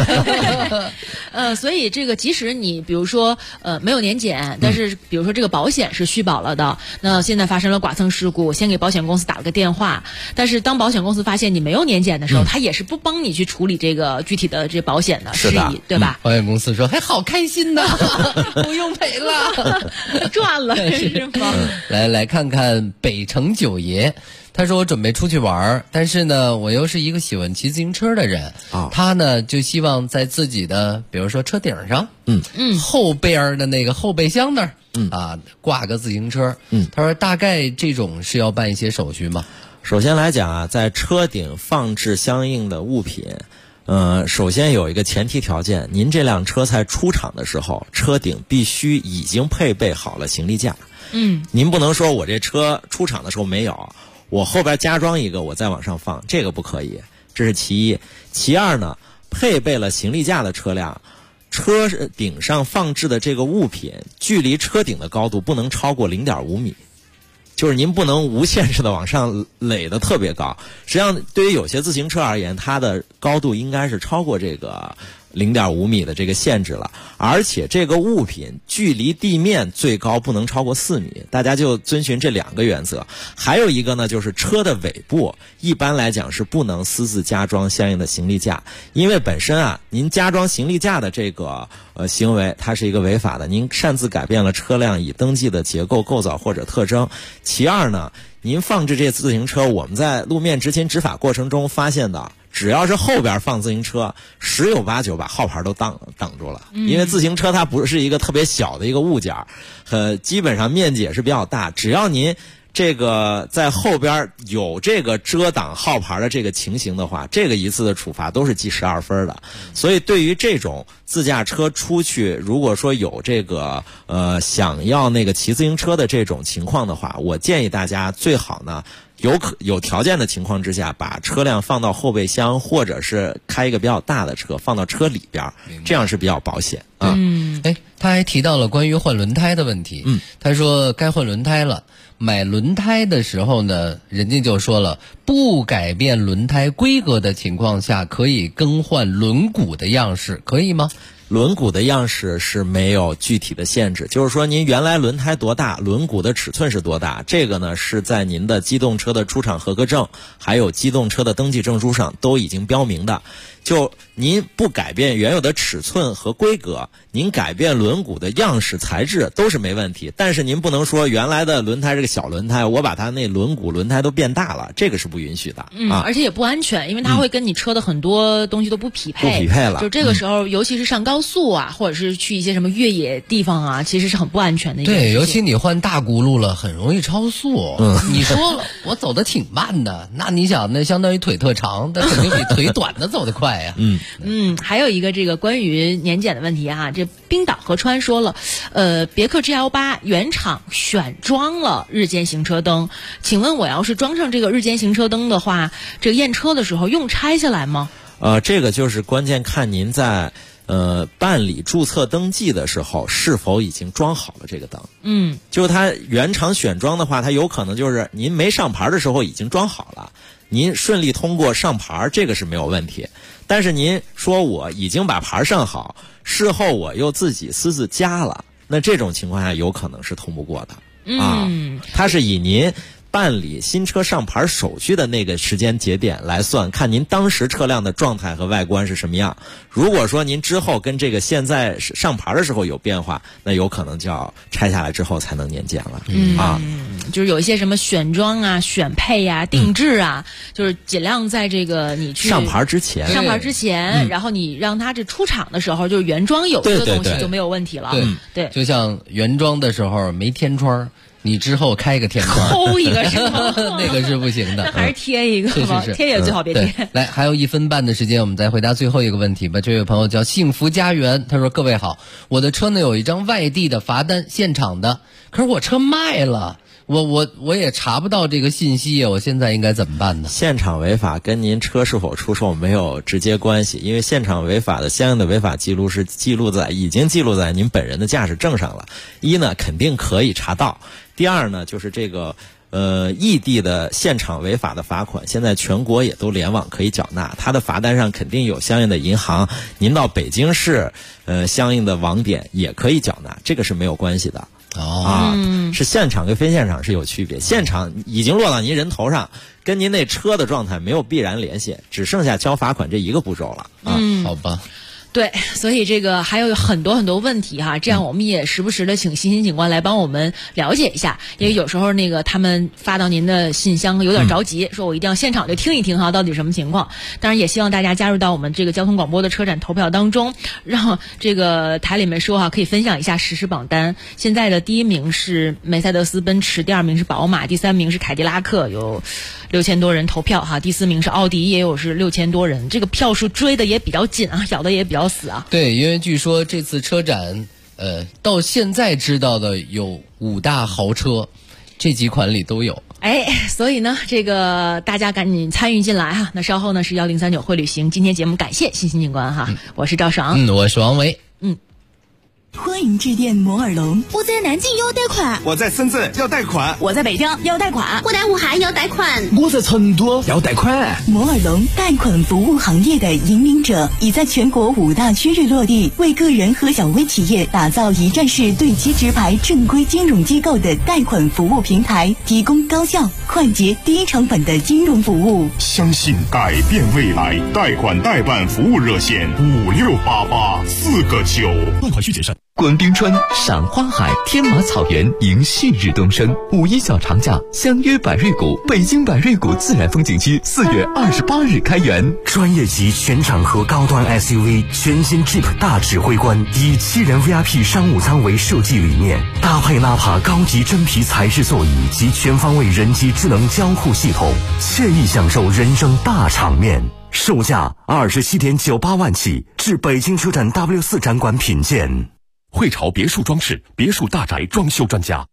所以这个即使你比如说没有年检，但是比如说这个保险是续保了的，那现在发生了剐蹭事故，先给保险公司打了个电话，但是当保险公司发现你没有年检的时候，他也是不帮你去处理这个具体的这保险的事宜，对吧？ 保险公司说还好开心呢，不用赔了， 赚了是吗？ 来看看北城九爷。他说我准备出去玩，但是呢我又是一个喜欢骑自行车的人，他呢就希望在自己的比如说车顶上后边的那个后备箱那儿挂个自行车。他说大概这种是要办一些手续吗？ 首先来讲啊，在车顶放置相应的物品，首先有一个前提条件，您这辆车在出厂的时候，车顶必须已经配备好了行李架。您不能说我这车出厂的时候没有，我后边加装一个，我再往上放，这个不可以，这是其一。其二呢，配备了行李架的车辆，车顶上放置的这个物品，距离车顶的高度不能超过0.5米。就是您不能无限制的往上垒的特别高，实际上对于有些自行车而言，它的高度应该是超过这个0.5米的这个限制了，而且这个物品距离地面最高不能超过4米，大家就遵循这2个原则。还有一个呢，就是车的尾部一般来讲是不能私自加装相应的行李架，因为本身啊，您加装行李架的这个行为，它是一个违法的，您擅自改变了车辆已登记的结构构造或者特征。其二呢，您放置这自行车，我们在路面执勤执法过程中发现的，只要是后边放自行车，10有8九把号牌都挡住了。因为自行车它不是一个特别小的一个物件，基本上面积也是比较大，只要您这个在后边有这个遮挡号牌的这个情形的话，这个一次的处罚都是记12分的。所以对于这种自驾车出去，如果说有这个想要那个骑自行车的这种情况的话，我建议大家最好呢有条件的情况之下，把车辆放到后备箱，或者是开一个比较大的车放到车里边，这样是比较保险啊。 他还提到了关于换轮胎的问题。他说该换轮胎了，买轮胎的时候呢，人家就说了，不改变轮胎规格的情况下，可以更换轮毂的样式，可以吗？ 轮毂的样式是没有具体的限制，就是说您原来轮胎多大，轮毂的尺寸是多大，这个呢是在您的机动车的出厂合格证还有机动车的登记证书上都已经标明的。就您不改变原有的尺寸和规格，您改变轮毂的样式材质都是没问题，但是您不能说原来的轮胎是个小轮胎，我把它那轮毂轮胎都变大了，这个是不允许的。 而且也不安全，因为它会跟你车的很多东西都不匹配， 不匹配了。 就这个时候，尤其是上高速啊，或者是去一些什么越野地方啊，其实是很不安全的一件事情。 对，尤其你换大轱辘了，很容易超速。你说我走的挺慢的，那你想，那相当于腿特长，但肯定比腿短的走得快呀。 还有一个这个关于年检的问题啊，这冰岛河川说了，别克 GL8 原厂选装了日间行车灯，请问我要是装上这个日间行车灯的话，这个验车的时候用拆下来吗？ 这个就是关键看您在办理注册登记的时候是否已经装好了这个灯。就它原厂选装的话，它有可能就是您没上牌的时候已经装好了，您顺利通过上牌，这个是没有问题。但是您说我已经把牌上好，事后我又自己私自加了，那这种情况下有可能是通不过的。它是以您办理新车上牌手续的那个时间节点来算，看您当时车辆的状态和外观是什么样。如果说您之后跟这个现在上牌的时候有变化，那有可能就要拆下来之后才能年检了。 就是有一些什么选装啊、选配啊、定制啊，就是尽量在这个你去上牌之前， 然后你让它这出厂的时候，就是原装有的东西就没有问题了。对， 就像原装的时候没天窗，你之后开个天窗， 抠一个是吗？ 那个是不行的， 还是贴一个吧？ 是贴也最好别贴。 来，还有1分半的时间，我们再回答最后一个问题吧。这位朋友叫幸福家园，他说：“各位好，我的车呢有一张外地的罚单，现场的，可是我车卖了。 我也查不到这个信息啊，我现在应该怎么办呢？ 现场违法跟您车是否出售没有直接关系，因为现场违法的相应的违法记录是已经记录在您本人的驾驶证上了。一呢，肯定可以查到；第二呢，就是这个异地的现场违法的罚款，现在全国也都联网可以缴纳，它的罚单上肯定有相应的银行，您到北京市相应的网点也可以缴纳，这个是没有关系的。是现场跟非现场是有区别，现场已经落到您人头上，跟您那车的状态没有必然联系，只剩下交罚款这一个步骤了啊。 好吧。 对，所以这个还有很多很多问题哈，这样我们也时不时的请欣欣警官来帮我们了解一下，因为有时候那个他们发到您的信箱有点着急，说我一定要现场就听一听哈，到底什么情况。当然也希望大家加入到我们这个交通广播的车展投票当中，让这个台里面说哈，可以分享一下实时榜单。现在的第1名是梅赛德斯奔驰，第2名是宝马，第3名是凯迪拉克，有6000多人投票哈，第4名是奥迪，也有是6000多人，这个票数追的也比较紧啊，咬的也比较死啊。 对，因为据说这次车展到现在知道的有5大豪车，这几款里都有。 所以呢，这个大家赶紧参与进来哈。那稍后呢是1039会旅行，今天节目感谢欣欣警官哈，我是赵爽， 我是王维， 欢迎致电摩尔龙。 我在南京要贷款， 我在深圳要贷款， 我在北京要贷款， 我在武汉要贷款， 我在成都要贷款。 摩尔龙贷款服务行业的引领者，已在全国5大区域落地，为个人和小微企业打造一站式对接直排正规金融机构的贷款服务平台，提供高效、快捷、低成本的金融服务。 相信改变未来，贷款代办服务热线5688-4个9，贷款需谨慎。 观冰川、赏花海、天马草原，迎旭日东升。5·1小长假，相约百瑞谷，北京百瑞谷自然风景区4月28日开园。 专业级全场合高端 SUV 全新 Jeep 大指挥官，以7人 VIP 商务舱为设计理念，搭配纳帕高级真皮材质座椅及全方位人机智能交互系统，惬意享受人生大场面。售价27.98万起，至北京车展 W4 展馆品鉴。 汇潮别墅装饰，别墅大宅装修专家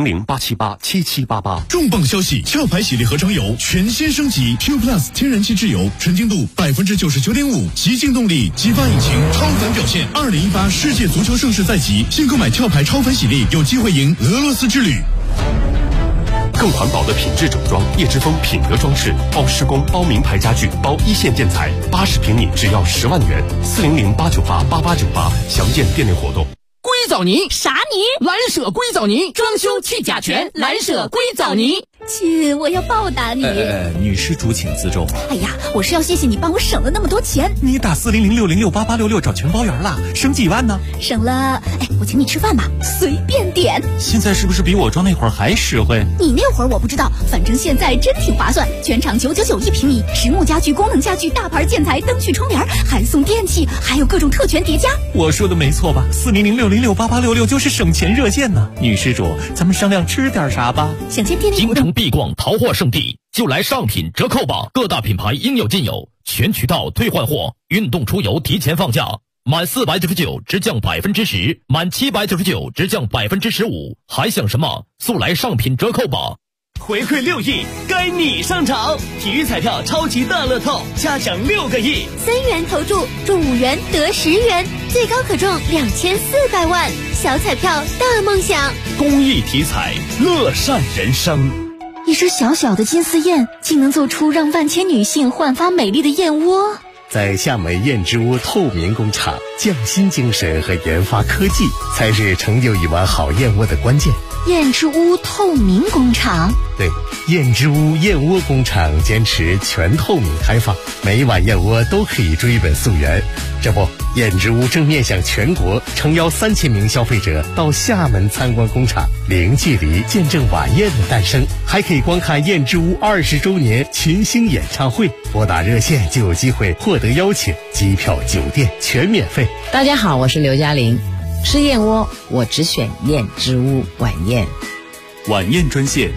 ，400-878-7788。 重磅消息！壳牌洗涤合成油全新升级 Q Plus 天然气质油，纯净度99.5%，极净动力，激发引擎，超凡表现。2018世界足球盛世在即，新购买壳牌超凡洗涤，有机会赢俄罗斯之旅。 更环保的品质整装，叶之峰品德装饰，包施工，包名牌家具，包一线建材，80平米只要10万元，400-898-8898，详见店内活动。 硅藻泥啥泥？ 蓝舍硅藻泥，装修去甲醛，蓝舍硅藻泥。 亲，我要报答你。 女施主请自重。 哎呀，我是要谢谢你帮我省了那么多钱。 你打400-606-8866找全包圆了，省几万呢？ 省了，我请你吃饭吧，随便点。 现在是不是比我装那会儿还实惠？ 你那会儿我不知道，反正现在真挺划算，全场999一平米，实木家具、功能家具、大牌建材、灯具、窗帘，还送电器，还有各种特权叠加。 我说的没错吧？400-606-8866就是省钱热线呢。女施主，咱们商量吃点啥吧？ 想见天地京城必逛淘货圣地，就来上品折扣吧！各大品牌应有尽有，全渠道退换货，运动出游提前放假，满499直降10%，满799直降15%，还想什么？速来上品折扣吧！ 回馈6亿，该你上场！体育彩票超级大乐透，加奖6个亿 ，3元投注，中5元得10元，最高可中2400万，小彩票大梦想。 公益体彩，乐善人生。 一只小小的金丝燕，竟能做出让万千女性焕发美丽的燕窝。 在厦门燕之屋透明工厂，匠心精神和研发科技才是成就一碗好燕窝的关键。 燕之屋透明工厂， 对，燕之屋燕窝工厂坚持全透明开放，每一碗燕窝都可以追本溯源。这不，燕之屋正面向全国，诚邀3000名消费者到厦门参观工厂，零距离见证晚宴的诞生，还可以观看燕之屋20周年群星演唱会。拨打热线就有机会获得邀请，机票、酒店全免费。 大家好，我是刘嘉玲。吃燕窝，我只选燕之屋晚宴。 晚宴专线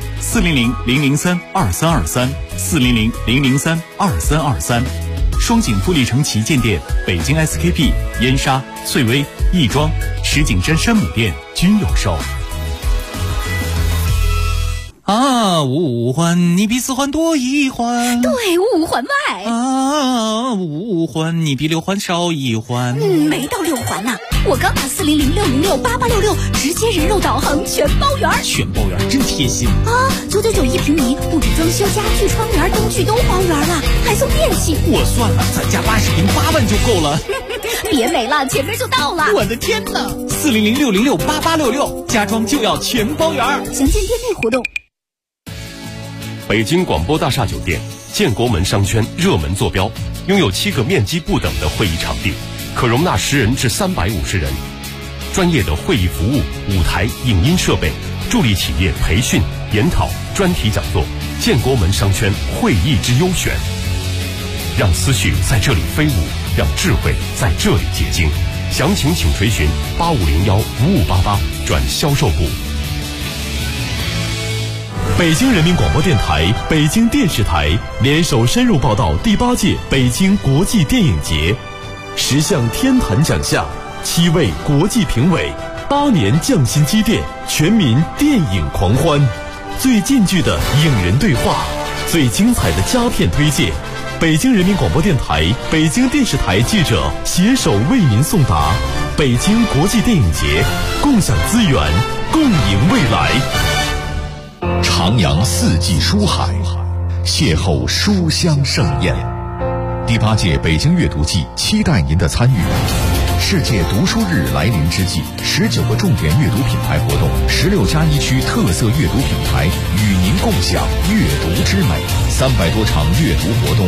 400-003-2323，400-003-2323。双井富力城旗舰店、北京 SKP、燕莎、翠微、亦庄、石景山山姆店均有售。 啊，五环你比四环多一环。 对，五环外。 啊，五环你比六环少一环。 没到六环呢，我刚打400-606-8866，直接人肉导航全包圆。 全包圆真贴心啊！999一平米，不止装修、家具、窗帘、灯具都包圆了，还送电器。 我算了，咱家80平8万就够了。 别美了，前面就到了。 我的天哪！400-606-8866，家装就要全包圆。 详见店内活动。 北京广播大厦酒店建国门商圈热门坐标，拥有7个面积不等的会议场地，可容纳10人至350人。专业的会议服务、舞台、影音设备，助力企业培训、研讨、专题讲座。建国门商圈会议之优选，让思绪在这里飞舞，让智慧在这里结晶。详情请垂询8501-5588转销售部。 北京人民广播电台、北京电视台联手深入报道第8届北京国际电影节，10项天坛奖项，7位国际评委，8年匠心积淀，全民电影狂欢，最近距的影人对话，最精彩的佳片推荐。北京人民广播电台、北京电视台记者携手为您送达北京国际电影节，共享资源，共赢未来。 徜徉四季书海，邂逅书香盛宴。第8届北京阅读季期待您的参与。世界读书日来临之际，19个重点阅读品牌活动，16+1区特色阅读品牌与您共享阅读之美，300多场阅读活动。